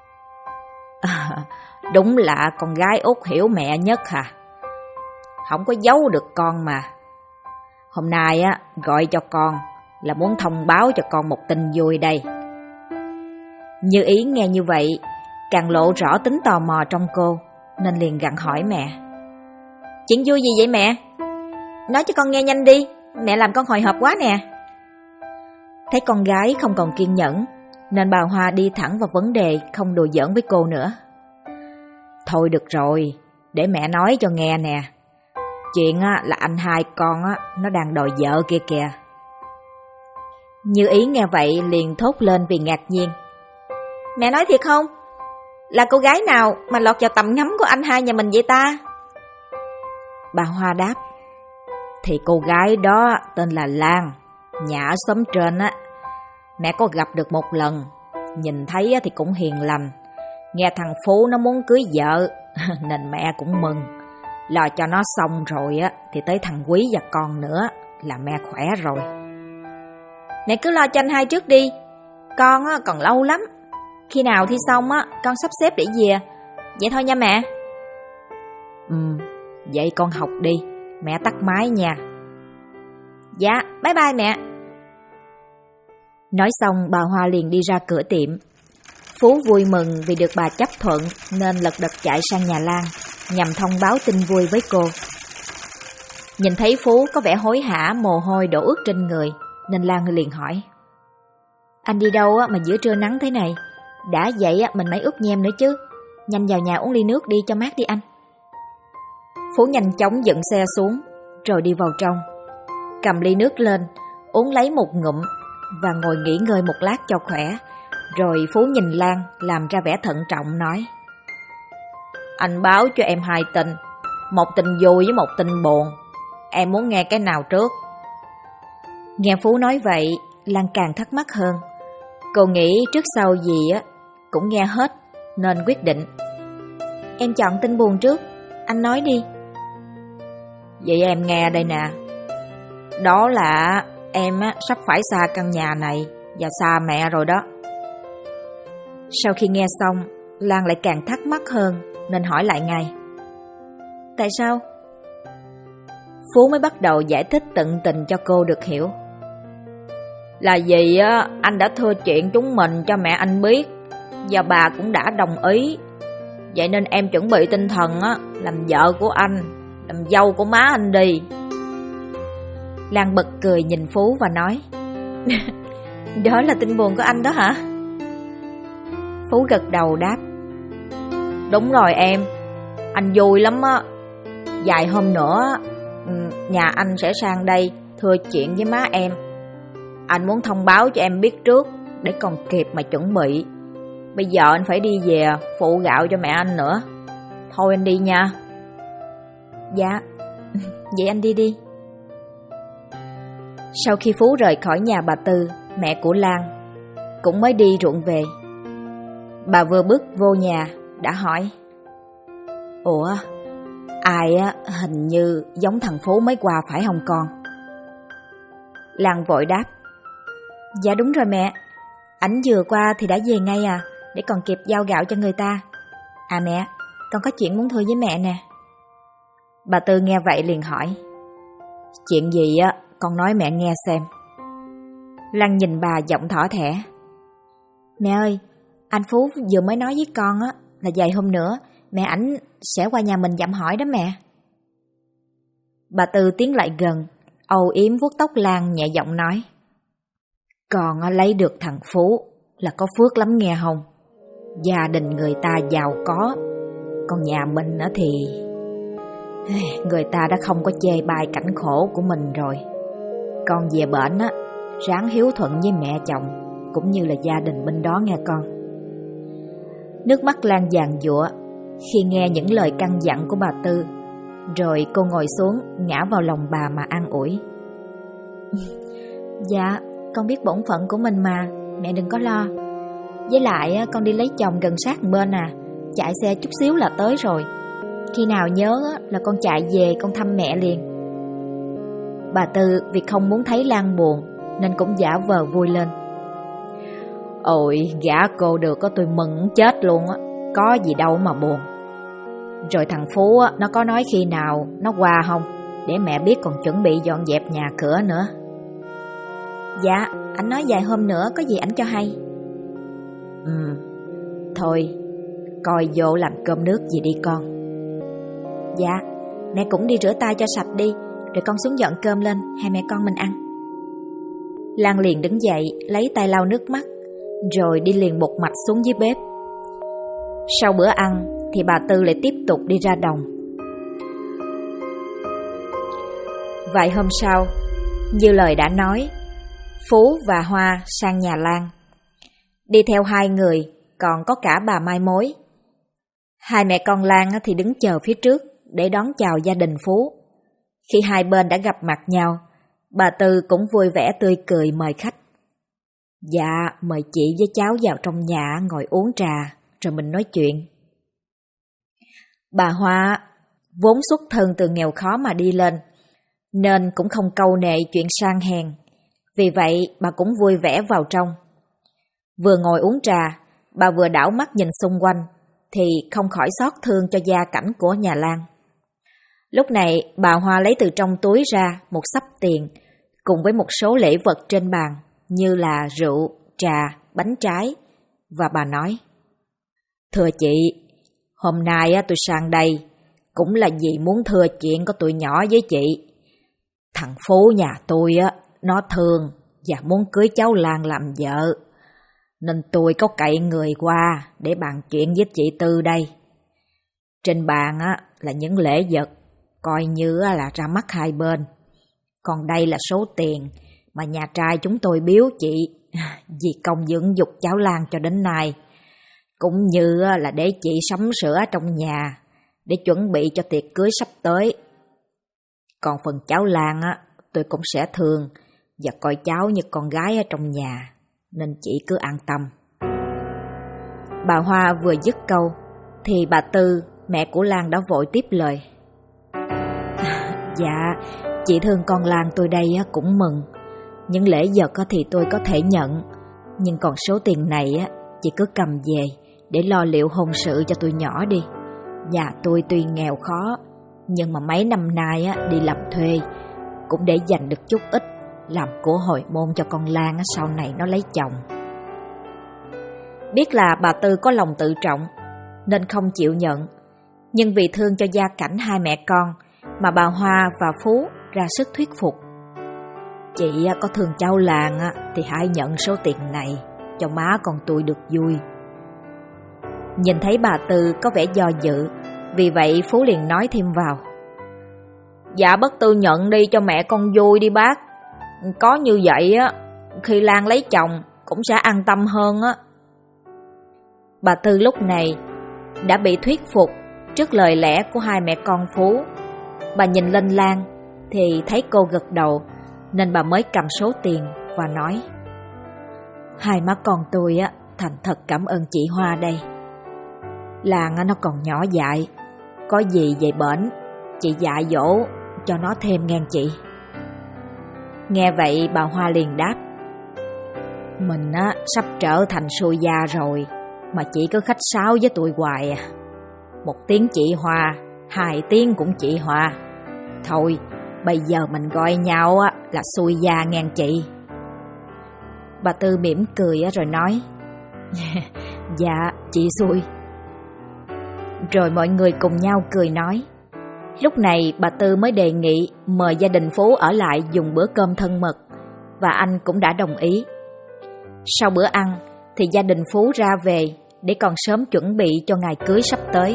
Đúng là con gái út hiểu mẹ nhất hả? Không có giấu được con mà. Hôm nay á gọi cho con là muốn thông báo cho con một tin vui đây. Như Ý nghe như vậy càng lộ rõ tính tò mò trong cô nên liền gặng hỏi mẹ. Chuyện vui gì vậy mẹ? Nói cho con nghe nhanh đi, mẹ làm con hồi hộp quá nè. Thấy con gái không còn kiên nhẫn nên bà Hoa đi thẳng vào vấn đề, không đùa giỡn với cô nữa. Thôi được rồi, để mẹ nói cho nghe nè. Chuyện á, là anh hai con á, nó đang đòi vợ kia kìa. Như Ý nghe vậy liền thốt lên vì ngạc nhiên. Mẹ nói thiệt không? Là cô gái nào mà lọt vào tầm ngắm của anh hai nhà mình vậy ta? Bà Hoa đáp. Thì cô gái đó tên là Lan, nhà ở xóm trên á. Mẹ có gặp được một lần, nhìn thấy thì cũng hiền lành. Nghe thằng Phú nó muốn cưới vợ nên mẹ cũng mừng. Lo cho nó xong rồi á thì tới thằng Quý và con nữa là mẹ khỏe rồi. Mẹ cứ lo cho anh hai trước đi, con á còn lâu lắm. Khi nào thi xong á con sắp xếp để về. Vậy thôi nha mẹ. Vậy con học đi, mẹ tắt máy nha. Dạ, bye bye mẹ. Nói xong bà Hoa liền đi ra cửa tiệm. Phú vui mừng vì được bà chấp thuận nên lật đật chạy sang nhà Lan nhằm thông báo tin vui với cô. Nhìn thấy Phú có vẻ hối hả, mồ hôi đổ ướt trên người nên Lan liền hỏi. Anh đi đâu mà giữa trưa nắng thế này? Đã vậy mình phải ướt nhem nữa chứ. Nhanh vào nhà uống ly nước đi cho mát đi anh. Phú nhanh chóng dựng xe xuống rồi đi vào trong, cầm ly nước lên uống lấy một ngụm và ngồi nghỉ ngơi một lát cho khỏe. Rồi Phú nhìn Lan làm ra vẻ thận trọng nói. Anh báo cho em hai tin, một tin vui với một tin buồn. Em muốn nghe cái nào trước? Nghe Phú nói vậy, Lan càng thắc mắc hơn. Cô nghĩ trước sau gì cũng nghe hết nên quyết định. Em chọn tin buồn trước, anh nói đi. Vậy em nghe đây nè. Đó là em sắp phải xa căn nhà này và xa mẹ rồi đó. Sau khi nghe xong, Lan lại càng thắc mắc hơn nên hỏi lại ngay. Tại sao? Phú mới bắt đầu giải thích tận tình cho cô được hiểu. Là vì anh đã thưa chuyện chúng mình cho mẹ anh biết và bà cũng đã đồng ý. Vậy nên em chuẩn bị tinh thần làm vợ của anh, làm dâu của má anh đi. Lan bật cười nhìn Phú và nói. Đó là tin buồn của anh đó hả? Phú gật đầu đáp. Đúng rồi em, anh vui lắm á. Vài hôm nữa nhà anh sẽ sang đây thưa chuyện với má em. Anh muốn thông báo cho em biết trước để còn kịp mà chuẩn bị. Bây giờ anh phải đi về phụ gạo cho mẹ anh nữa. Thôi anh đi nha. Dạ, vậy anh đi đi. Sau khi Phú rời khỏi nhà bà Tư, mẹ của Lan, cũng mới đi ruộng về. Bà vừa bước vô nhà đã hỏi. Ủa, ai hình như giống thằng Phú mới qua phải không con? Lan vội đáp. Dạ đúng rồi mẹ, ảnh vừa qua thì đã về ngay để còn kịp giao gạo cho người ta. À mẹ, con có chuyện muốn thưa với mẹ nè. Bà Tư nghe vậy liền hỏi. Chuyện gì con nói mẹ nghe xem. Lan nhìn bà giọng thỏ thẻ. Mẹ ơi, anh Phú vừa mới nói với con là vài hôm nữa mẹ ảnh sẽ qua nhà mình dặm hỏi đó mẹ. Bà Tư tiến lại gần, âu yếm vuốt tóc Lan nhẹ giọng nói. Con lấy được thằng Phú là có phước lắm nghe không? Gia đình người ta giàu có, còn nhà mình thì người ta đã không có chê bai cảnh khổ của mình rồi. Con về bển ráng hiếu thuận với mẹ chồng cũng như là gia đình bên đó nghe con. Nước mắt Lan giàn giụa khi nghe những lời căn dặn của bà Tư. Rồi cô ngồi xuống ngã vào lòng bà mà an ủi. Dạ, con biết bổn phận của mình mà, mẹ đừng có lo. Với lại con đi lấy chồng gần sát bên à, chạy xe chút xíu là tới rồi. Khi nào nhớ là con chạy về con thăm mẹ liền. Bà Tư vì không muốn thấy Lan buồn nên cũng giả vờ vui lên. Ôi, gả cô được có tôi mừng chết luôn á, có gì đâu mà buồn. Rồi thằng Phú á, nó có nói khi nào nó qua không, để mẹ biết còn chuẩn bị dọn dẹp nhà cửa nữa. Dạ, anh nói vài hôm nữa có gì anh cho hay. Thôi, coi vô làm cơm nước gì đi con. Dạ, mẹ cũng đi rửa tay cho sạch đi, rồi con xuống dọn cơm lên, hai mẹ con mình ăn. Lan liền đứng dậy, lấy tay lau nước mắt, rồi đi liền một mạch xuống dưới bếp. Sau bữa ăn thì bà Tư lại tiếp tục đi ra đồng. Vài hôm sau, như lời đã nói, Phú và Hoa sang nhà Lan. Đi theo hai người còn có cả bà Mai Mối. Hai mẹ con Lan thì đứng chờ phía trước để đón chào gia đình Phú. Khi hai bên đã gặp mặt nhau, bà Tư cũng vui vẻ tươi cười mời khách. Dạ, mời chị với cháu vào trong nhà ngồi uống trà, rồi mình nói chuyện. Bà Hoa vốn xuất thân từ nghèo khó mà đi lên, nên cũng không câu nệ chuyện sang hèn. Vì vậy bà cũng vui vẻ vào trong. Vừa ngồi uống trà, bà vừa đảo mắt nhìn xung quanh, thì không khỏi xót thương cho gia cảnh của nhà Lan. Lúc này bà Hoa lấy từ trong túi ra một xấp tiền, cùng với một số lễ vật trên bàn, như là rượu, trà, bánh trái, và bà nói: Thưa chị, hôm nay tôi sang đây cũng là vì muốn thưa chuyện của tụi nhỏ với chị. Thằng Phú nhà tôi nó thương và muốn cưới cháu Lan làm vợ, nên tôi có cậy người qua để bàn chuyện với chị Tư đây. Trên bàn là những lễ vật, coi như là ra mắt hai bên. Còn đây là số tiền mà nhà trai chúng tôi biếu chị vì công dưỡng dục cháu Lan cho đến nay, cũng như là để chị sắm sửa trong nhà để chuẩn bị cho tiệc cưới sắp tới. Còn phần cháu Lan tôi cũng sẽ thương và coi cháu như con gái ở trong nhà, nên chị cứ an tâm. Bà Hoa vừa dứt câu thì bà Tư, mẹ của Lan, đã vội tiếp lời. Dạ, chị thương con Lan tôi đây cũng mừng. Những lễ vật thì tôi có thể nhận, nhưng còn số tiền này chị cứ cầm về để lo liệu hôn sự cho tôi nhỏ đi. Nhà tôi tuy nghèo khó, nhưng mà mấy năm nay đi làm thuê cũng để dành được chút ít làm của hồi môn cho con Lan sau này nó lấy chồng. Biết là bà Tư có lòng tự trọng nên không chịu nhận, nhưng vì thương cho gia cảnh hai mẹ con mà bà Hoa và Phú ra sức thuyết phục. Chị có thương cháu Lan thì hãy nhận số tiền này cho má con tôi được vui. Nhìn thấy bà Tư có vẻ do dự, vì vậy Phú liền nói thêm vào. Dạ bác Tư nhận đi cho mẹ con vui đi bác. Có như vậy khi Lan lấy chồng cũng sẽ an tâm hơn á. Bà Tư lúc này đã bị thuyết phục trước lời lẽ của hai mẹ con Phú. Bà nhìn lên Lan thì thấy cô gật đầu, nên bà mới cầm số tiền và nói: Hai má con tôi thành thật cảm ơn chị Hoa đây. Lan nó còn nhỏ dại, có gì về bển chị dạy dỗ cho nó thêm nghe chị. Nghe vậy bà Hoa liền đáp: Mình sắp trở thành xui gia rồi mà chị cứ khách sáo với tụi hoài à. Một tiếng chị Hoa, hai tiếng cũng chị Hoa. Thôi bây giờ mình gọi nhau là xui gia nghe chị. Bà Tư mỉm cười rồi nói: Dạ chị xui. Rồi mọi người cùng nhau cười nói. Lúc này bà Tư mới đề nghị mời gia đình Phú ở lại dùng bữa cơm thân mật, và anh cũng đã đồng ý. Sau bữa ăn thì gia đình Phú ra về để còn sớm chuẩn bị cho ngày cưới sắp tới.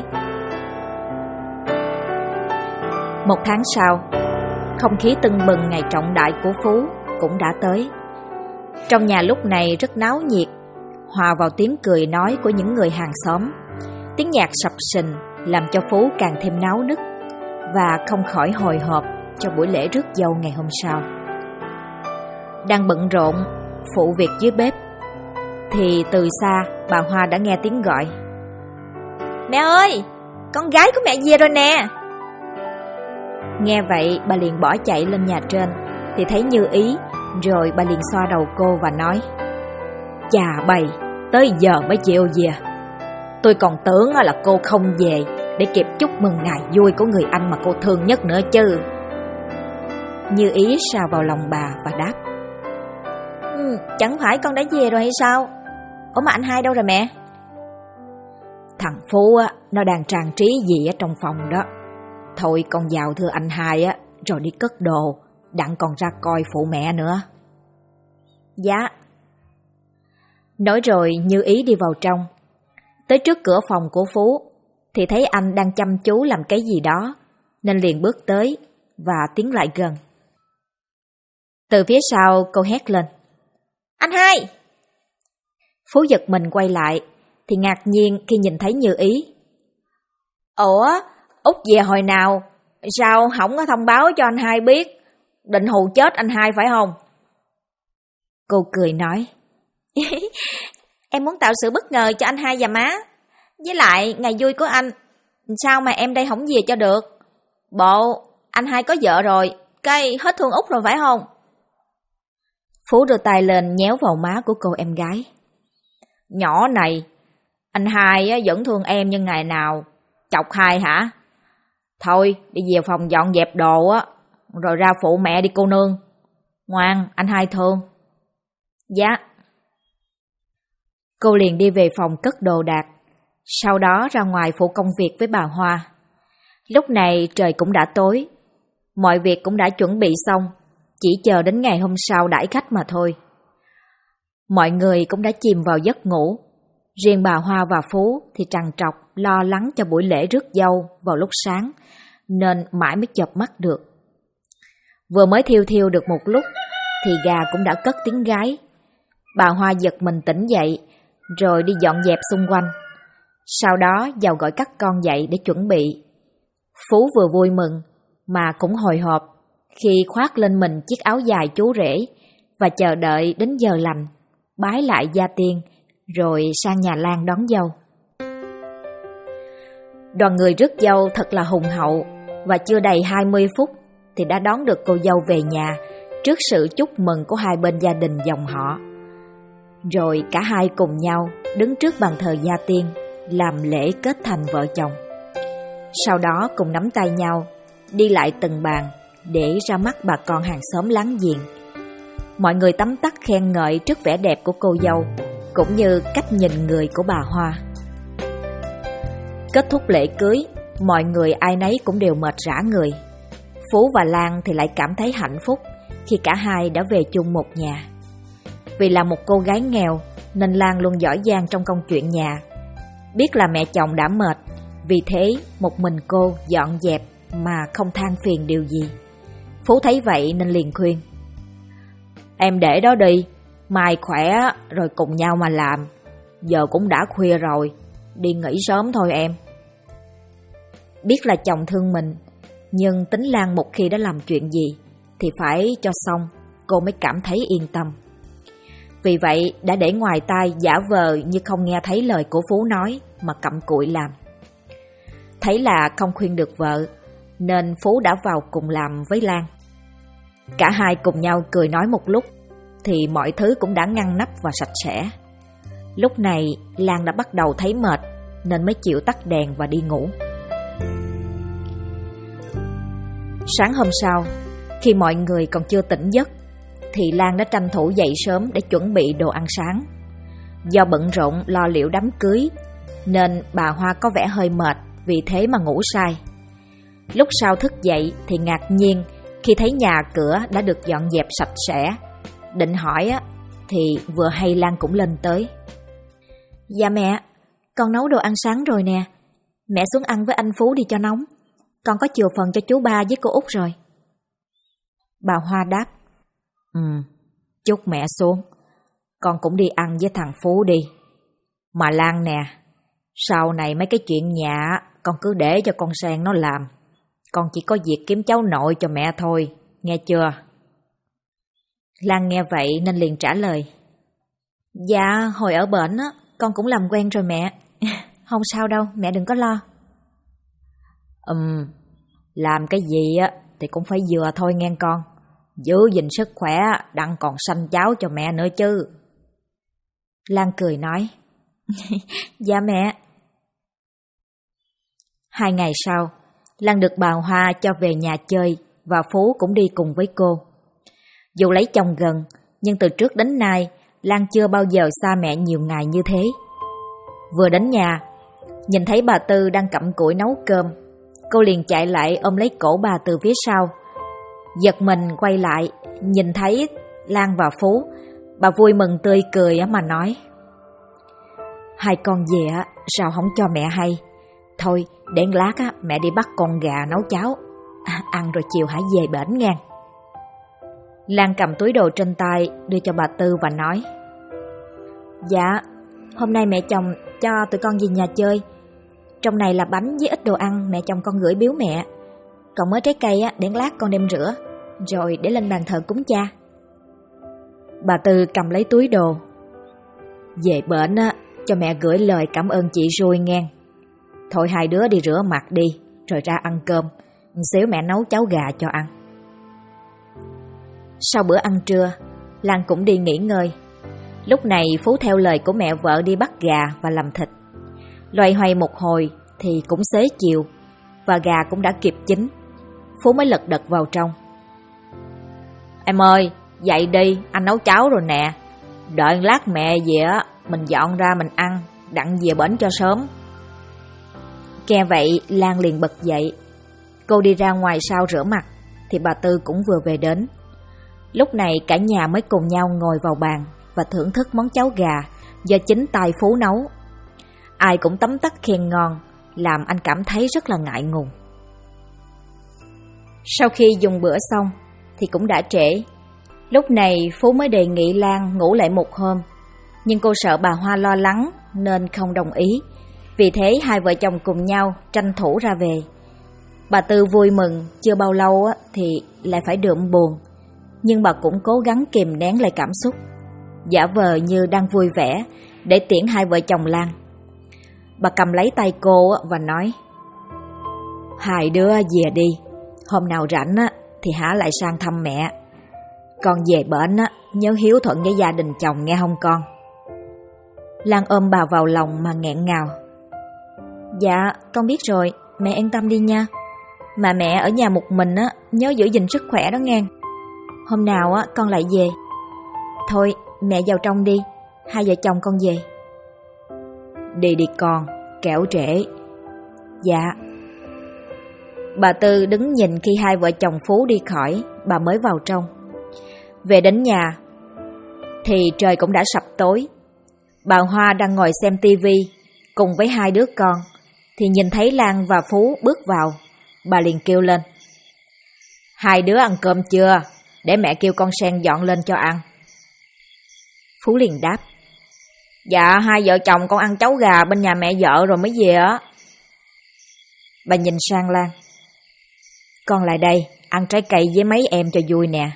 Một tháng sau, không khí tưng bừng ngày trọng đại của Phú cũng đã tới. Trong nhà lúc này rất náo nhiệt, hòa vào tiếng cười nói của những người hàng xóm. Tiếng nhạc sập sình làm cho Phú càng thêm náo nức, và không khỏi hồi hộp cho buổi lễ rước dâu ngày hôm sau. Đang bận rộn phụ việc dưới bếp. Thì từ xa bà Hoa đã nghe tiếng gọi: "Mẹ ơi, con gái của mẹ về rồi nè." Nghe vậy bà liền bỏ chạy lên nhà trên thì thấy Như Ý, rồi bà liền xoa đầu cô và nói: "Chà bầy, tới giờ mới chịu về. Tôi còn tưởng là cô không về để kịp chúc mừng ngày vui của người anh mà cô thương nhất nữa chứ." Như Ý sao vào lòng bà và đáp: "Chẳng phải con đã về rồi hay sao? Ủa mà anh hai đâu rồi mẹ?" "Thằng Phú á, nó đang trang trí gì ở trong phòng đó. Thôi con vào thưa anh hai á, rồi đi cất đồ, đặng còn ra coi phụ mẹ nữa." "Dạ." Nói rồi Như Ý đi vào trong. Tới trước cửa phòng của Phú thì thấy anh đang chăm chú làm cái gì đó, nên liền bước tới và tiến lại gần. Từ phía sau cô hét lên: "Anh hai!" Phú giật mình quay lại thì ngạc nhiên khi nhìn thấy Như Ý. "Ủa, Út về hồi nào? Sao không có thông báo cho anh hai biết? Định hù chết anh hai phải không?" Cô cười nói: "Em muốn tạo sự bất ngờ cho anh hai và má. Với lại ngày vui của anh, sao mà em đây không về cho được? Bộ anh hai có vợ rồi, cái hết thương Út rồi phải không?" Phú đưa tay lên nhéo vào má của cô em gái. "Nhỏ này, anh hai vẫn thương em như ngày nào. Chọc hai hả? Thôi đi về phòng dọn dẹp đồ á, rồi ra phụ mẹ đi cô nương. Ngoan, anh hai thương." "Dạ." Cô liền đi về phòng cất đồ đạc, sau đó ra ngoài phụ công việc với bà Hoa. Lúc này trời cũng đã tối, mọi việc cũng đã chuẩn bị xong, chỉ chờ đến ngày hôm sau đãi khách mà thôi. Mọi người cũng đã chìm vào giấc ngủ, riêng bà Hoa và Phú thì trằn trọc lo lắng cho buổi lễ rước dâu vào lúc sáng, nên mãi mới chợp mắt được. Vừa mới thiêu thiêu được một lúc thì gà cũng đã cất tiếng gáy. Bà Hoa giật mình tỉnh dậy, rồi đi dọn dẹp xung quanh. Sau đó vào gọi các con dậy để chuẩn bị. Phú vừa vui mừng mà cũng hồi hộp khi khoác lên mình chiếc áo dài chú rể và chờ đợi đến giờ lành, bái lại gia tiên, rồi sang nhà Lan đón dâu. Đoàn người rước dâu thật là hùng hậu, và chưa đầy 20 phút thì đã đón được cô dâu về nhà trước sự chúc mừng của hai bên gia đình dòng họ. Rồi cả hai cùng nhau đứng trước bàn thờ gia tiên làm lễ kết thành vợ chồng. Sau đó cùng nắm tay nhau đi lại từng bàn để ra mắt bà con hàng xóm láng giềng. Mọi người tấm tắc khen ngợi trước vẻ đẹp của cô dâu, cũng như cách nhìn người của bà Hoa. Kết thúc lễ cưới, mọi người ai nấy cũng đều mệt rã người. Phú và Lan thì lại cảm thấy hạnh phúc khi cả hai đã về chung một nhà. Vì là một cô gái nghèo nên Lan luôn giỏi giang trong công chuyện nhà. Biết là mẹ chồng đã mệt, vì thế một mình cô dọn dẹp mà không than phiền điều gì. Phú thấy vậy nên liền khuyên: "Em để đó đi, mai khỏe rồi cùng nhau mà làm. Giờ cũng đã khuya rồi, đi nghỉ sớm thôi em." Biết là chồng thương mình, nhưng tính Lan một khi đã làm chuyện gì thì phải cho xong, cô mới cảm thấy yên tâm. Vì vậy đã để ngoài tai giả vờ như không nghe thấy lời của Phú nói mà cặm cụi làm. Thấy là không khuyên được vợ, nên Phú đã vào cùng làm với Lan. Cả hai cùng nhau cười nói một lúc thì mọi thứ cũng đã ngăn nắp và sạch sẽ. Lúc này Lan đã bắt đầu thấy mệt nên mới chịu tắt đèn và đi ngủ. Sáng hôm sau, khi mọi người còn chưa tỉnh giấc thì Lan đã tranh thủ dậy sớm để chuẩn bị đồ ăn sáng. Do bận rộn lo liệu đám cưới nên bà Hoa có vẻ hơi mệt, vì thế mà ngủ say. Lúc sau thức dậy thì ngạc nhiên khi thấy nhà cửa đã được dọn dẹp sạch sẽ. Định hỏi thì vừa hay Lan cũng lên tới. "Dạ mẹ, con nấu đồ ăn sáng rồi nè. Mẹ xuống ăn với anh Phú đi cho nóng. Con có chừa phần cho chú ba với cô Út rồi." Bà Hoa đáp: "Chúc mẹ xuống, con cũng đi ăn với thằng Phú đi. Mà Lan nè, sau này mấy cái chuyện nhà con cứ để cho con Sen nó làm. Con chỉ có việc kiếm cháu nội cho mẹ thôi, nghe chưa?" Lan nghe vậy nên liền trả lời: Dạ, hồi ở bển á, con cũng làm quen rồi mẹ. Không sao đâu, mẹ đừng có lo. Làm cái gì á thì cũng phải vừa thôi nghe con. Giữ gìn sức khỏe, đặng còn sanh cháu cho mẹ nữa chứ. Lan cười nói. Dạ mẹ. 2 ngày sau, Lan được bà Hoa cho về nhà chơi và Phú cũng đi cùng với cô. Dù lấy chồng gần, nhưng từ trước đến nay, Lan chưa bao giờ xa mẹ nhiều ngày như thế. Vừa đến nhà, nhìn thấy bà Tư đang cặm cụi nấu cơm, cô liền chạy lại ôm lấy cổ bà từ phía sau. Giật mình quay lại, nhìn thấy Lan và Phú, bà vui mừng tươi cười mà nói: Hai con về á, sao không cho mẹ hay? Thôi, để lát á, mẹ đi bắt con gà nấu cháo, ăn rồi chiều hãy về bển ngang. Lan cầm túi đồ trên tay đưa cho bà Tư và nói: Dạ, hôm nay mẹ chồng cho tụi con về nhà chơi. Trong này là bánh với ít đồ ăn mẹ chồng con gửi biếu mẹ. Còn mớ trái cây á, để lát con đem rửa, rồi để lên bàn thờ cúng cha. Bà Tư cầm lấy túi đồ. Về bển á, cho mẹ gửi lời cảm ơn chị Rui ngang. Thôi hai đứa đi rửa mặt đi, rồi ra ăn cơm. Xíu mẹ nấu cháo gà cho ăn. Sau bữa ăn trưa, Lan cũng đi nghỉ ngơi. Lúc này Phú theo lời của mẹ vợ đi bắt gà và làm thịt. Loay hoay một hồi thì cũng xế chiều, và gà cũng đã kịp chín. Phú mới lật đật vào trong. Em ơi, dậy đi, anh nấu cháo rồi nè. Đợi lát mẹ về á, mình dọn ra mình ăn, đặng về bển cho sớm. Nghe vậy, Lan liền bật dậy. Cô đi ra ngoài sau rửa mặt, thì bà Tư cũng vừa về đến. Lúc này cả nhà mới cùng nhau ngồi vào bàn và thưởng thức món cháo gà do chính tay Phú nấu. Ai cũng tấm tắc khen ngon, làm anh cảm thấy rất là ngại ngùng. Sau khi dùng bữa xong thì cũng đã trễ. Lúc này Phú mới đề nghị Lan ngủ lại một hôm, nhưng cô sợ bà Hoa lo lắng nên không đồng ý. Vì thế hai vợ chồng cùng nhau tranh thủ ra về. Bà Tư vui mừng, chưa bao lâu thì lại phải đượm buồn, nhưng bà cũng cố gắng kìm nén lại cảm xúc, giả vờ như đang vui vẻ để tiễn hai vợ chồng Lan. Bà cầm lấy tay cô và nói: Hai đứa về đi, hôm nào rảnh thì hả lại sang thăm mẹ. Con về bển nhớ hiếu thuận với gia đình chồng nghe không con? Lan ôm bà vào lòng mà nghẹn ngào. Dạ, con biết rồi, mẹ yên tâm đi nha. Mà mẹ ở nhà một mình nhớ giữ gìn sức khỏe đó nghe. Hôm nào con lại về. Thôi, mẹ vào trong đi, hai vợ chồng con về. Đi đi con, kẻo trễ. Dạ. Bà Tư đứng nhìn khi hai vợ chồng Phú đi khỏi, bà mới vào trong. Về đến nhà thì trời cũng đã sập tối. Bà Hoa đang ngồi xem tivi cùng với hai đứa con, thì nhìn thấy Lan và Phú bước vào. Bà liền kêu lên: Hai đứa ăn cơm chưa? Để mẹ kêu con Sen dọn lên cho ăn. Phú liền đáp: Dạ, hai vợ chồng con ăn cháo gà bên nhà mẹ vợ rồi mới về á. Bà nhìn sang Lan: Con lại đây, ăn trái cây với mấy em cho vui nè.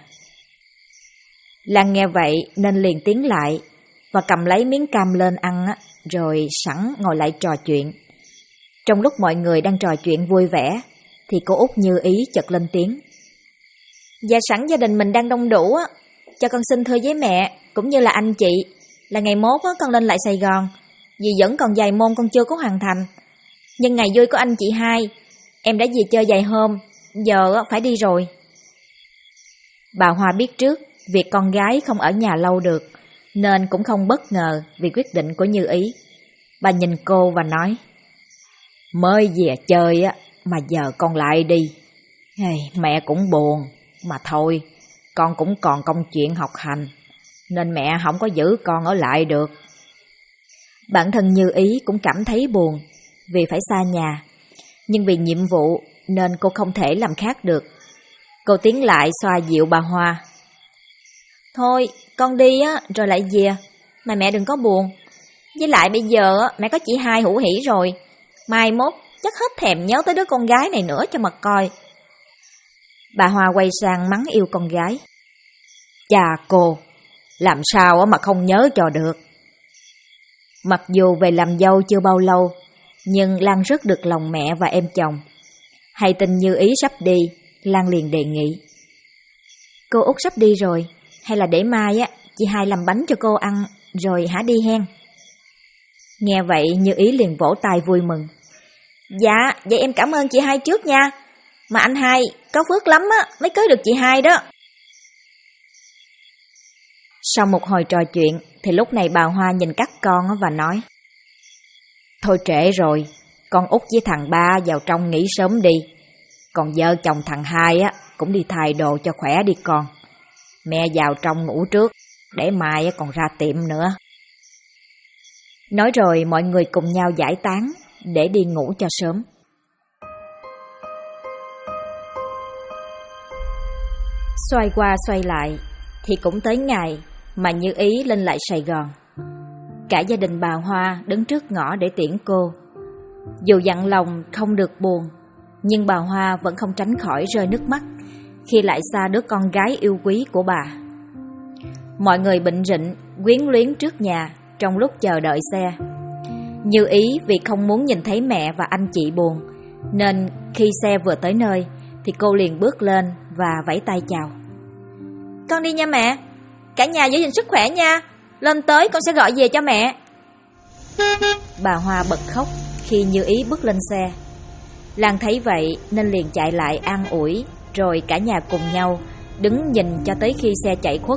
Lan nghe vậy nên liền tiến lại và cầm lấy miếng cam lên ăn rồi sẵn ngồi lại trò chuyện. Trong lúc mọi người đang trò chuyện vui vẻ thì cô Út Như Ý chợt lên tiếng: Dạ sẵn gia đình mình đang đông đủ cho con xin thưa với mẹ cũng như là anh chị là ngày mốt con lên lại Sài Gòn, vì vẫn còn vài môn con chưa có hoàn thành. Nhưng ngày vui của anh chị hai, em đã về chơi vài hôm, giờ phải đi rồi. Bà Hoa biết trước việc con gái không ở nhà lâu được, nên cũng không bất ngờ vì quyết định của Như Ý. Bà nhìn cô và nói: Mới về chơi mà giờ con lại đi. Mẹ cũng buồn, mà thôi, con cũng còn công chuyện học hành, nên mẹ không có giữ con ở lại được. Bản thân Như Ý cũng cảm thấy buồn vì phải xa nhà, nhưng vì nhiệm vụ nên cô không thể làm khác được. Cô tiến lại xoa dịu bà Hoa: Thôi, con đi rồi lại về, mà mẹ đừng có buồn. Với lại bây giờ mẹ có chị hai hữu hỉ rồi, mai mốt chắc hết thèm nhớ tới đứa con gái này nữa cho mà coi. Bà Hoa quay sang mắng yêu con gái: Chà cô, làm sao mà không nhớ cho được, Mặc dù về làm dâu chưa bao lâu, nhưng Lan rất được lòng mẹ và em chồng. Hay tin Như Ý sắp đi, Lan liền đề nghị: "Cô Út sắp đi rồi, hay là để mai chị Hai làm bánh cho cô ăn rồi hả đi hen?" Nghe vậy Như Ý liền vỗ tay vui mừng: "Dạ, vậy em cảm ơn chị Hai trước nha. Mà anh Hai có phước lắm mới cưới được chị Hai đó." Sau một hồi trò chuyện thì lúc này bà Hoa nhìn các con và nói: "Thôi trễ rồi, con Út với thằng Ba vào trong nghỉ sớm đi. Còn vợ chồng thằng Hai cũng đi thay đồ cho khỏe đi con. Mẹ vào trong ngủ trước, để mai còn ra tiệm nữa." Nói rồi mọi người cùng nhau giải tán để đi ngủ cho sớm. Xoay qua xoay lại thì cũng tới ngày mà Như Ý lên lại Sài Gòn. Cả gia đình bà Hoa đứng trước ngõ để tiễn cô. Dù dặn lòng không được buồn, nhưng bà Hoa vẫn không tránh khỏi rơi nước mắt khi lại xa đứa con gái yêu quý của bà. Mọi người bệnh rịnh, quyến luyến trước nhà trong lúc chờ đợi xe. Như Ý vì không muốn nhìn thấy mẹ và anh chị buồn, nên khi xe vừa tới nơi thì cô liền bước lên và vẫy tay chào: "Con đi nha mẹ, cả nhà giữ gìn sức khỏe nha, lên tới con sẽ gọi về cho mẹ." Bà Hoa bật khóc khi Như Ý bước lên xe. Lan thấy vậy nên liền chạy lại an ủi, rồi cả nhà cùng nhau đứng nhìn cho tới khi xe chạy khuất.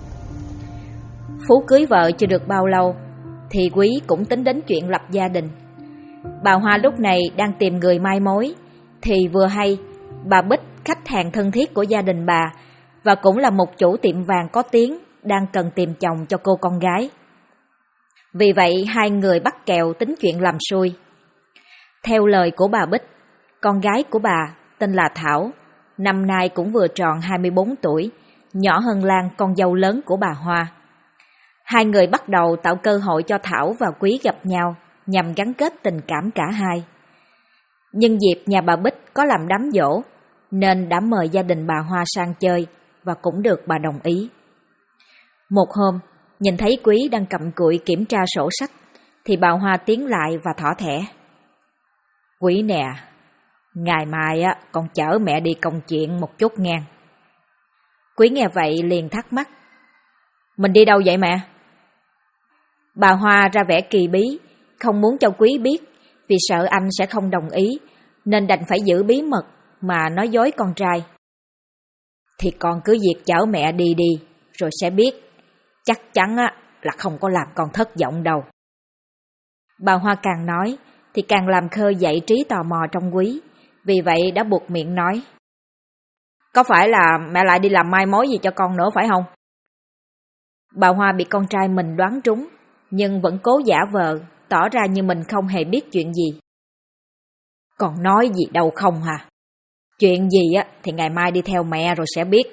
Phú cưới vợ chưa được bao lâu thì Quý cũng tính đến chuyện lập gia đình. Bà Hoa lúc này đang tìm người mai mối, thì vừa hay bà Bích, khách hàng thân thiết của gia đình bà và cũng là một chủ tiệm vàng có tiếng, đang cần tìm chồng cho cô con gái. Vì vậy hai người bắt kèo tính chuyện làm xui. Theo lời của bà Bích, con gái của bà tên là Thảo, năm nay cũng vừa tròn 24 tuổi, nhỏ hơn Lan, con dâu lớn của bà Hoa. Hai người bắt đầu tạo cơ hội cho Thảo và Quý gặp nhau nhằm gắn kết tình cảm cả hai. Nhân dịp nhà bà Bích có làm đám giỗ nên đã mời gia đình bà Hoa sang chơi và cũng được bà đồng ý. Một hôm, nhìn thấy Quý đang cặm cụi kiểm tra sổ sách thì bà Hoa tiến lại và thỏ thẻ: "Quý nè, ngày mai con chở mẹ đi công chuyện một chút nghe." Quý nghe vậy liền thắc mắc: "Mình đi đâu vậy mẹ?" Bà Hoa ra vẻ kỳ bí, không muốn cho Quý biết vì sợ anh sẽ không đồng ý, nên đành phải giữ bí mật mà nói dối con trai: "Thì con cứ việc chở mẹ đi đi, rồi sẽ biết. Chắc chắn là không có làm con thất vọng đâu." Bà Hoa càng nói thì càng làm khơi dậy trí tò mò trong Quý, vì vậy đã buộc miệng nói: "Có phải là mẹ lại đi làm mai mối gì cho con nữa phải không?" Bà Hoa bị con trai mình đoán trúng, nhưng vẫn cố giả vờ, tỏ ra như mình không hề biết chuyện gì. "Con nói gì đâu không hả? Chuyện gì thì ngày mai đi theo mẹ rồi sẽ biết."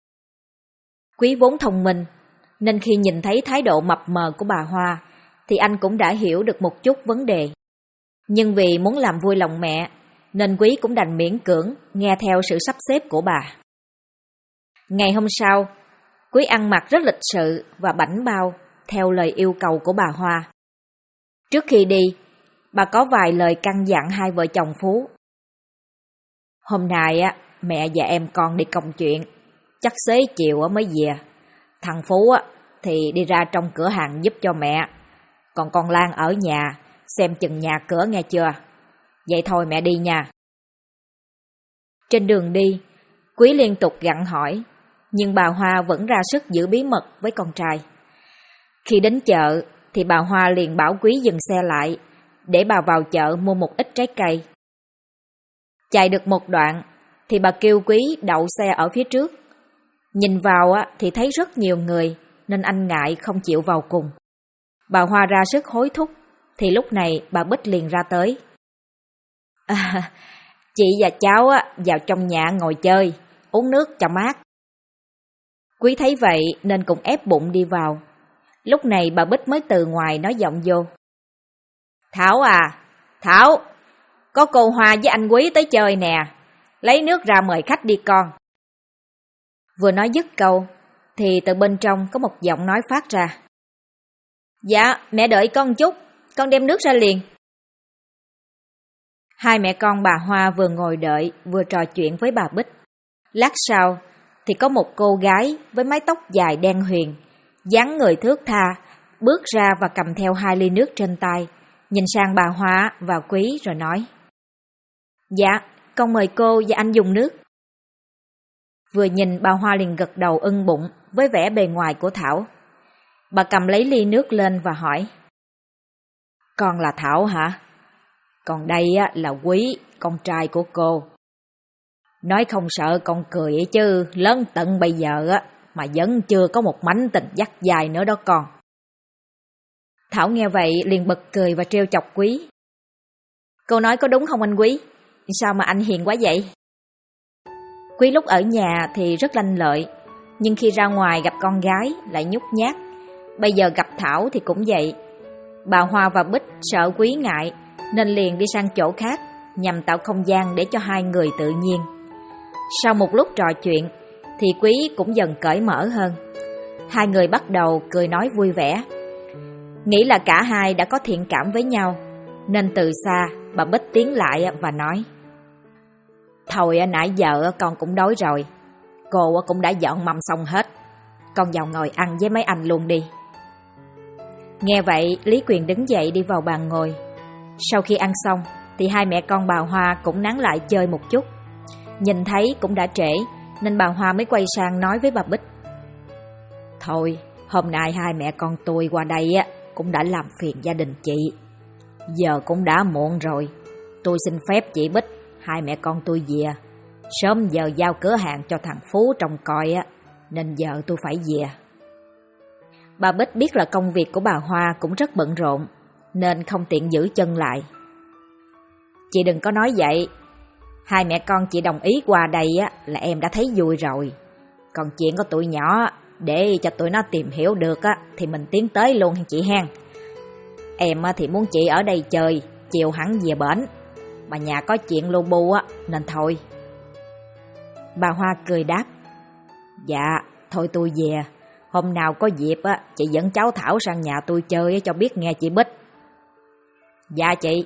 Quý vốn thông minh, nên khi nhìn thấy thái độ mập mờ của bà Hoa thì anh cũng đã hiểu được một chút vấn đề. Nhưng vì muốn làm vui lòng mẹ nên Quý cũng đành miễn cưỡng nghe theo sự sắp xếp của bà. Ngày hôm sau, Quý ăn mặc rất lịch sự và bảnh bao theo lời yêu cầu của bà Hoa. Trước khi đi, bà có vài lời căn dặn hai vợ chồng Phú: "Hôm nay mẹ và em con đi công chuyện, chắc xế chiều mới về. Thằng Phú thì đi ra trong cửa hàng giúp cho mẹ, còn con Lan ở nhà xem chừng nhà cửa nghe chưa? Vậy thôi mẹ đi nha." Trên đường đi, Quý liên tục gặng hỏi, nhưng bà Hoa vẫn ra sức giữ bí mật với con trai. Khi đến chợ thì bà Hoa liền bảo Quý dừng xe lại để bà vào chợ mua một ít trái cây. Chạy được một đoạn thì bà kêu Quý đậu xe ở phía trước. Nhìn vào thì thấy rất nhiều người nên anh ngại không chịu vào cùng. Bà Hoa ra sức hối thúc thì lúc này bà Bích liền ra tới: "Chị và cháu vào trong nhà ngồi chơi, uống nước cho mát." Quý thấy vậy nên cũng ép bụng đi vào. Lúc này bà Bích mới từ ngoài nói giọng vô: "Thảo à, Thảo, có cô Hoa với anh Quý tới chơi nè, lấy nước ra mời khách đi con." Vừa nói dứt câu thì từ bên trong có một giọng nói phát ra: Dạ, mẹ đợi con chút, con đem nước ra liền. Hai mẹ con bà Hoa vừa ngồi đợi vừa trò chuyện với bà Bích. Lát sau thì có một cô gái với mái tóc dài đen huyền, dáng người thướt tha, bước ra và cầm theo 2 ly nước trên tay, nhìn sang bà Hoa và Quý rồi nói: Dạ, con mời cô và anh dùng nước. Vừa nhìn bà Hoa liền gật đầu ưng bụng với vẻ bề ngoài của Thảo. Bà cầm lấy ly nước lên và hỏi: Con là Thảo hả? Còn đây là Quý, con trai của cô. Nói không sợ con cười ấy chứ, lớn tận bây giờ mà vẫn chưa có một mảnh tình dắt dài nữa đó con. Thảo nghe vậy liền bật cười và trêu chọc Quý. Cô nói có đúng không anh Quý? Sao mà anh hiền quá vậy? Quý lúc ở nhà thì rất lanh lợi, nhưng khi ra ngoài gặp con gái lại nhút nhát. Bây giờ gặp Thảo thì cũng vậy. Bà Hoa và Bích sợ Quý ngại nên liền đi sang chỗ khác nhằm tạo không gian để cho hai người tự nhiên. Sau một lúc trò chuyện thì Quý cũng dần cởi mở hơn. Hai người bắt đầu cười nói vui vẻ. Nghĩ là cả hai đã có thiện cảm với nhau, nên từ xa bà Bích tiến lại và nói: Thôi nãy giờ con cũng đói rồi, cô cũng đã dọn mâm xong hết, con vào ngồi ăn với mấy anh luôn đi. Nghe vậy Lý Quyền đứng dậy đi vào bàn ngồi. Sau khi ăn xong thì hai mẹ con bà Hoa cũng nán lại chơi một chút. Nhìn thấy cũng đã trễ nên bà Hoa mới quay sang nói với bà Bích: Thôi, hôm nay hai mẹ con tôi qua đây cũng đã làm phiền gia đình chị. Giờ cũng đã muộn rồi, tôi xin phép chị Bích, hai mẹ con tôi về. Sớm giờ giao cửa hàng cho thằng Phú trông coi nên giờ tôi phải về. Bà Bích biết là công việc của bà Hoa cũng rất bận rộn nên không tiện giữ chân lại. Chị đừng có nói vậy. Hai mẹ con chị đồng ý qua đây là em đã thấy vui rồi. Còn chuyện của tụi nhỏ để cho tụi nó tìm hiểu được thì mình tiến tới luôn chị hen. Em thì muốn chị ở đây chơi, chiều hẳn về bển. Mà nhà có chuyện lu bu nên thôi. Bà Hoa cười đáp: Dạ, thôi tôi về. Hôm nào có dịp chị dẫn cháu Thảo sang nhà tôi chơi cho biết nghe chị Bích. Dạ chị.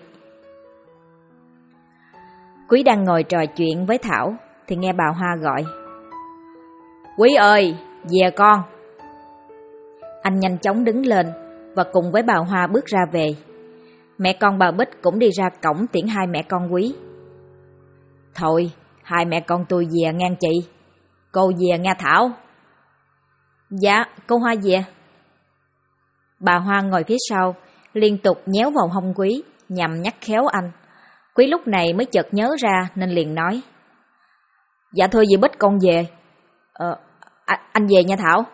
Quý đang ngồi trò chuyện với Thảo thì nghe bà Hoa gọi: Quý ơi, về con. Anh nhanh chóng đứng lên và cùng với bà Hoa bước ra về. Mẹ con bà Bích cũng đi ra cổng tiễn hai mẹ con Quý. Thôi, hai mẹ con tôi về ngang chị. Cô về nghe Thảo. Dạ, cô Hoa về. Bà Hoa ngồi phía sau, liên tục nhéo vào hông Quý nhằm nhắc khéo anh. Quý lúc này mới chợt nhớ ra nên liền nói: Dạ thưa dì Bích, con về. Anh về nha Thảo.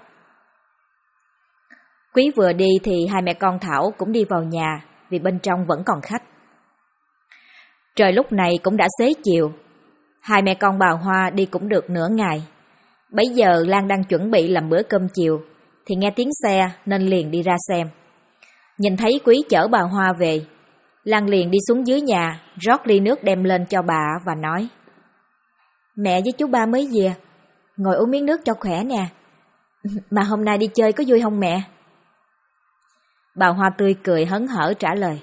Quý vừa đi thì hai mẹ con Thảo cũng đi vào nhà vì bên trong vẫn còn khách. Trời lúc này cũng đã xế chiều. Hai mẹ con bà Hoa đi cũng được nửa ngày. Bấy giờ Lan đang chuẩn bị làm bữa cơm chiều thì nghe tiếng xe nên liền đi ra xem. Nhìn thấy Quý chở bà Hoa về, Lan liền đi xuống dưới nhà rót ly nước đem lên cho bà và nói: Mẹ với chú ba mới về, ngồi uống miếng nước cho khỏe nè. Mà hôm nay đi chơi có vui không mẹ? Bà Hoa tươi cười hớn hở trả lời: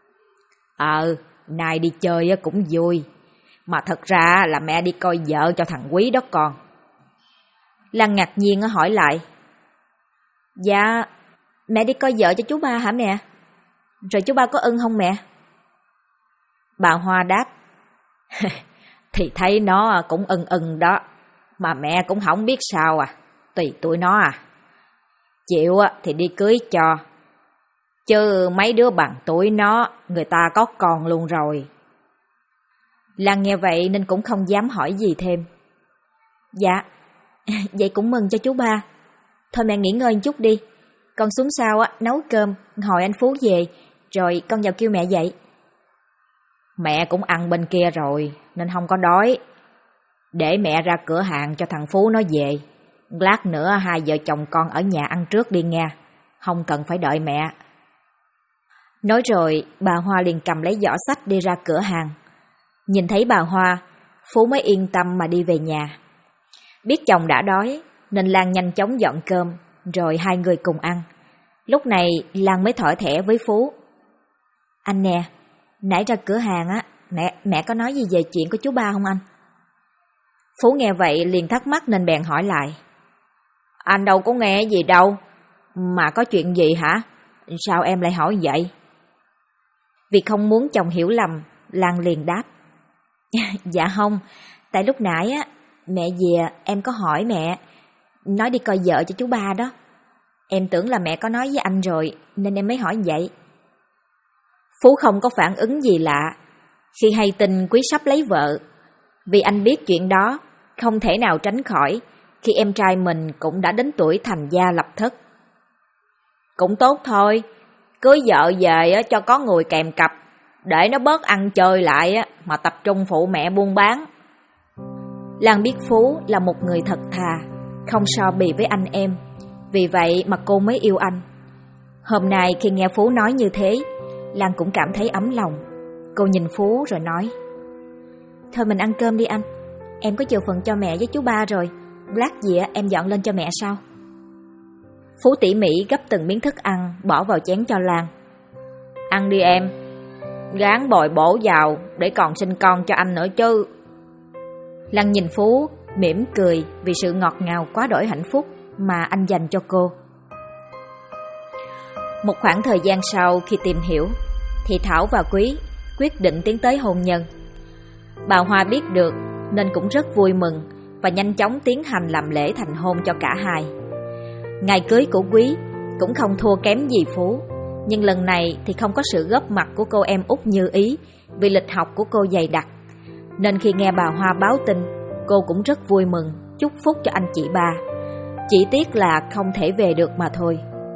Nay đi chơi cũng vui, mà thật ra là mẹ đi coi vợ cho thằng Quý đó con. Lan ngạc nhiên hỏi lại: Dạ, mẹ đi coi vợ cho chú ba hả mẹ? Rồi chú ba có ưng không mẹ? Bà Hoa đáp: Thì thấy nó cũng ưng đó, mà mẹ cũng không biết sao tùy tụi nó chịu thì đi cưới cho. Chứ mấy đứa bằng tuổi nó, người ta có con luôn rồi. Lan nghe vậy nên cũng không dám hỏi gì thêm. Dạ, vậy cũng mừng cho chú ba. Thôi mẹ nghỉ ngơi một chút đi, con xuống sau nấu cơm, hồi anh Phú về, rồi con vào kêu mẹ dậy. Mẹ cũng ăn bên kia rồi, nên không có đói. Để mẹ ra cửa hàng cho thằng Phú nó về. Lát nữa hai vợ chồng con ở nhà ăn trước đi nghe, không cần phải đợi mẹ. Nói rồi, bà Hoa liền cầm lấy giỏ xách đi ra cửa hàng. Nhìn thấy bà Hoa, Phú mới yên tâm mà đi về nhà. Biết chồng đã đói, nên Lan nhanh chóng dọn cơm, rồi hai người cùng ăn. Lúc này Lan mới thỏ thẻ với Phú. Anh nè, nãy ra cửa hàng á, mẹ có nói gì về chuyện của chú ba không anh? Phú nghe vậy liền thắc mắc nên bèn hỏi lại. Anh đâu có nghe gì đâu, mà có chuyện gì hả? Sao em lại hỏi vậy? Vì không muốn chồng hiểu lầm, Lan liền đáp. Dạ không, tại lúc nãy á, mẹ về em có hỏi mẹ, nói đi coi vợ cho chú ba đó. Em tưởng là mẹ có nói với anh rồi, nên em mới hỏi vậy. Phú không có phản ứng gì lạ khi hay tin Quý sắp lấy vợ, vì anh biết chuyện đó không thể nào tránh khỏi khi em trai mình cũng đã đến tuổi thành gia lập thất. Cũng tốt thôi, cưới vợ về cho có người kèm cặp, để nó bớt ăn chơi lại mà tập trung phụ mẹ buôn bán. Lan biết Phú là một người thật thà, không so bì với anh em, vì vậy mà cô mới yêu anh. Hôm nay khi nghe Phú nói như thế, Lan cũng cảm thấy ấm lòng. Cô nhìn Phú rồi nói. Thôi mình ăn cơm đi anh, em có chừa phần cho mẹ với chú ba rồi, lát gì em dọn lên cho mẹ sau. Phú tỉ mỉ gấp từng miếng thức ăn bỏ vào chén cho Lan. Ăn đi em, gán bồi bổ vào để còn sinh con cho anh nữa chứ. Lan nhìn Phú mỉm cười vì sự ngọt ngào quá đỗi hạnh phúc mà anh dành cho cô. Một khoảng thời gian sau khi tìm hiểu thì Thảo và Quý quyết định tiến tới hôn nhân. Bà Hoa biết được nên cũng rất vui mừng và nhanh chóng tiến hành làm lễ thành hôn cho cả hai. Ngày cưới của Quý cũng không thua kém gì Phú, nhưng lần này thì không có sự góp mặt của cô em út Như Ý vì lịch học của cô dày đặc. Nên khi nghe bà Hoa báo tin, cô cũng rất vui mừng, chúc phúc cho anh chị ba. Chỉ tiếc là không thể về được mà thôi.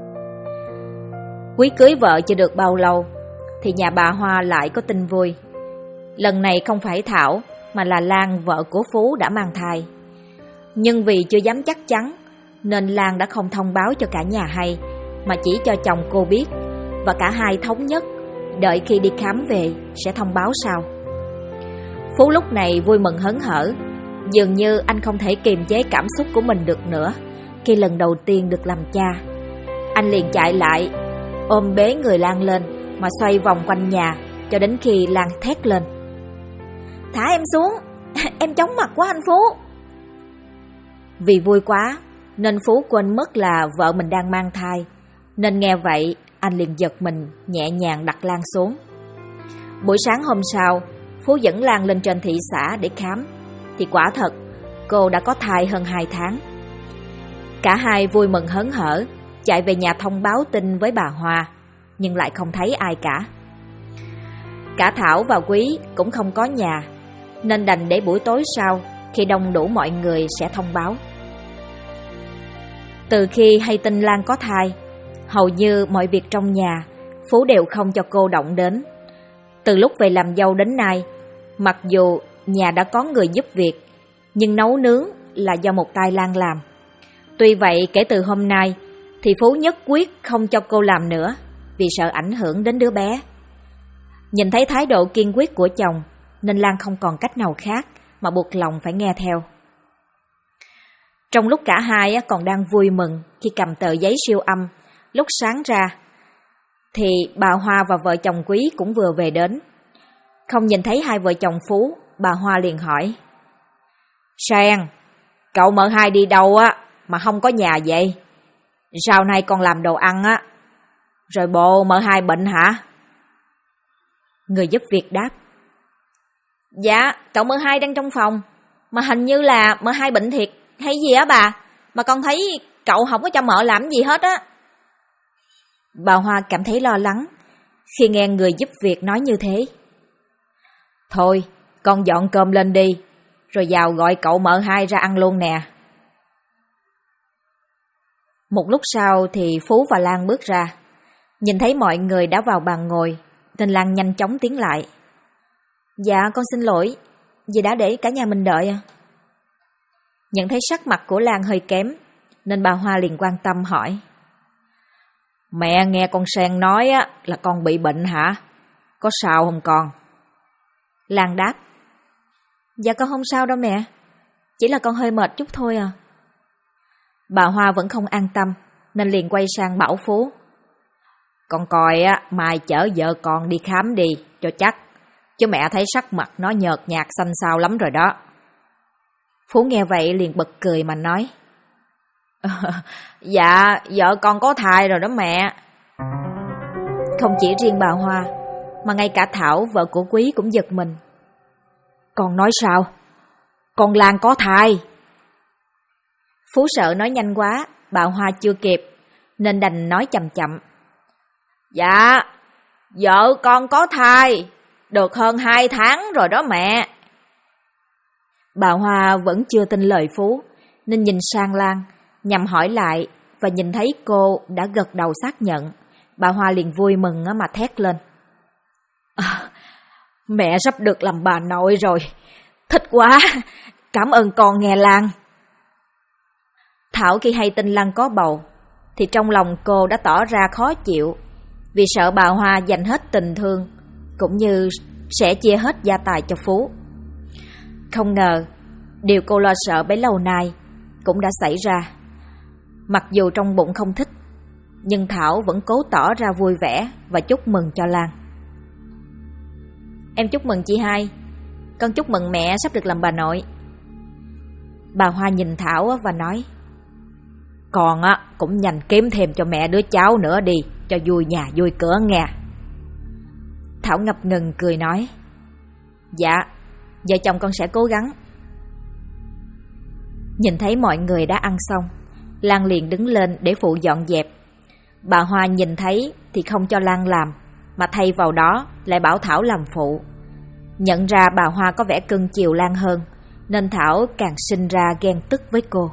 Quý cưới vợ chưa được bao lâu thì nhà bà Hoa lại có tin vui. Lần này không phải Thảo mà là Lan, vợ của Phú đã mang thai. Nhưng vì chưa dám chắc chắn nên Lan đã không thông báo cho cả nhà hay, mà chỉ cho chồng cô biết, và cả hai thống nhất đợi khi đi khám về sẽ thông báo sau. Phú lúc này vui mừng hớn hở, dường như anh không thể kiềm chế cảm xúc của mình được nữa khi lần đầu tiên được làm cha. Anh liền chạy lại ôm bế người Lan lên mà xoay vòng quanh nhà cho đến khi Lan thét lên. Thả em xuống, em chóng mặt quá anh Phú. Vì vui quá nên Phú quên mất là vợ mình đang mang thai, nên nghe vậy anh liền giật mình nhẹ nhàng đặt Lan xuống. Buổi sáng hôm sau, Phú dẫn Lan lên trên thị xã để khám, thì quả thật cô đã có thai hơn 2 tháng. Cả hai vui mừng hớn hở chạy về nhà thông báo tin với bà Hoa, nhưng lại không thấy ai cả. Cả Thảo và Quý cũng không có nhà, nên đành để buổi tối sau khi đông đủ mọi người sẽ thông báo. Từ khi hay tin Lan có thai, hầu như mọi việc trong nhà Phú đều không cho cô động đến. Từ lúc về làm dâu đến nay, mặc dù nhà đã có người giúp việc, nhưng nấu nướng là do một tay Lan làm. Tuy vậy kể từ hôm nay thì Phú nhất quyết không cho cô làm nữa, vì sợ ảnh hưởng đến đứa bé. Nhìn thấy thái độ kiên quyết của chồng nên Lan không còn cách nào khác mà buộc lòng phải nghe theo. Trong lúc cả hai còn đang vui mừng khi cầm tờ giấy siêu âm, lúc sáng ra thì bà Hoa và vợ chồng Quý cũng vừa về đến. Không nhìn thấy hai vợ chồng Phú, bà Hoa liền hỏi. Sen, cậu mợ hai đi đâu mà không có nhà vậy? Sau này còn làm đồ ăn rồi bộ mợ hai bệnh hả? Người giúp việc đáp. Dạ, cậu mợ hai đang trong phòng, mà hình như là mợ hai bệnh thiệt hay gì bà, mà con thấy cậu không có cho mợ làm gì hết á. Bà Hoa cảm thấy lo lắng khi nghe người giúp việc nói như thế. Thôi, con dọn cơm lên đi, rồi vào gọi cậu mợ hai ra ăn luôn nè. Một lúc sau thì Phú và Lan bước ra. Nhìn thấy mọi người đã vào bàn ngồi, nên Lan nhanh chóng tiến lại. Dạ con xin lỗi, dì đã để cả nhà mình đợi à? Nhận thấy sắc mặt của Lan hơi kém, nên bà Hoa liền quan tâm hỏi. Mẹ nghe con Sen nói là con bị bệnh hả? Có sao không con? Lan đáp. Dạ con không sao đâu mẹ, chỉ là con hơi mệt chút thôi à. Bà Hoa vẫn không an tâm nên liền quay sang bảo Phú. Con coi á, mai chở vợ con đi khám đi cho chắc, chứ mẹ thấy sắc mặt nó nhợt nhạt xanh xao lắm rồi đó. Phú nghe vậy liền bật cười mà nói. Dạ, vợ con có thai rồi đó mẹ. Không chỉ riêng bà Hoa, mà ngay cả Thảo, vợ của Quý cũng giật mình. Con nói sao? Con Lan có thai? Phú sợ nói nhanh quá, bà Hoa chưa kịp, nên đành nói chậm chậm. Dạ, vợ con có thai, được hơn 2 tháng rồi đó mẹ. Bà Hoa vẫn chưa tin lời Phú, nên nhìn sang Lan, nhằm hỏi lại, và nhìn thấy cô đã gật đầu xác nhận. Bà Hoa liền vui mừng mà thét lên. Mẹ sắp được làm bà nội rồi, thích quá, cảm ơn con nghe Lan. Thảo khi hay tin Lan có bầu, thì trong lòng cô đã tỏ ra khó chịu, vì sợ bà Hoa dành hết tình thương, cũng như sẽ chia hết gia tài cho Phú. Không ngờ, điều cô lo sợ bấy lâu nay cũng đã xảy ra. Mặc dù trong bụng không thích, nhưng Thảo vẫn cố tỏ ra vui vẻ và chúc mừng cho Lan. Em chúc mừng chị hai, con chúc mừng mẹ sắp được làm bà nội. Bà Hoa nhìn Thảo và nói. Con á cũng nhanh kiếm thêm cho mẹ đứa cháu nữa đi, cho vui nhà vui cửa nghe. Thảo ngập ngừng cười nói. Dạ, vợ chồng con sẽ cố gắng. Nhìn thấy mọi người đã ăn xong, Lan liền đứng lên để phụ dọn dẹp. Bà Hoa nhìn thấy thì không cho Lan làm, mà thay vào đó lại bảo Thảo làm phụ. Nhận ra bà Hoa có vẻ cưng chiều Lan hơn, nên Thảo càng sinh ra ghen tức với cô.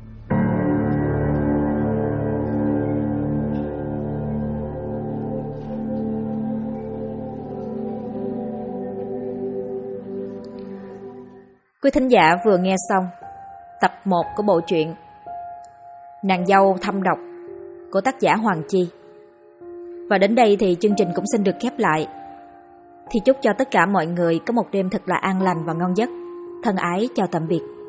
Quý thính giả vừa nghe xong tập 1 của bộ truyện Nàng dâu thâm độc của tác giả Hoàng Chi. Và đến đây thì chương trình cũng xin được khép lại. Thì chúc cho tất cả mọi người có một đêm thật là an lành và ngon giấc. Thân ái chào tạm biệt.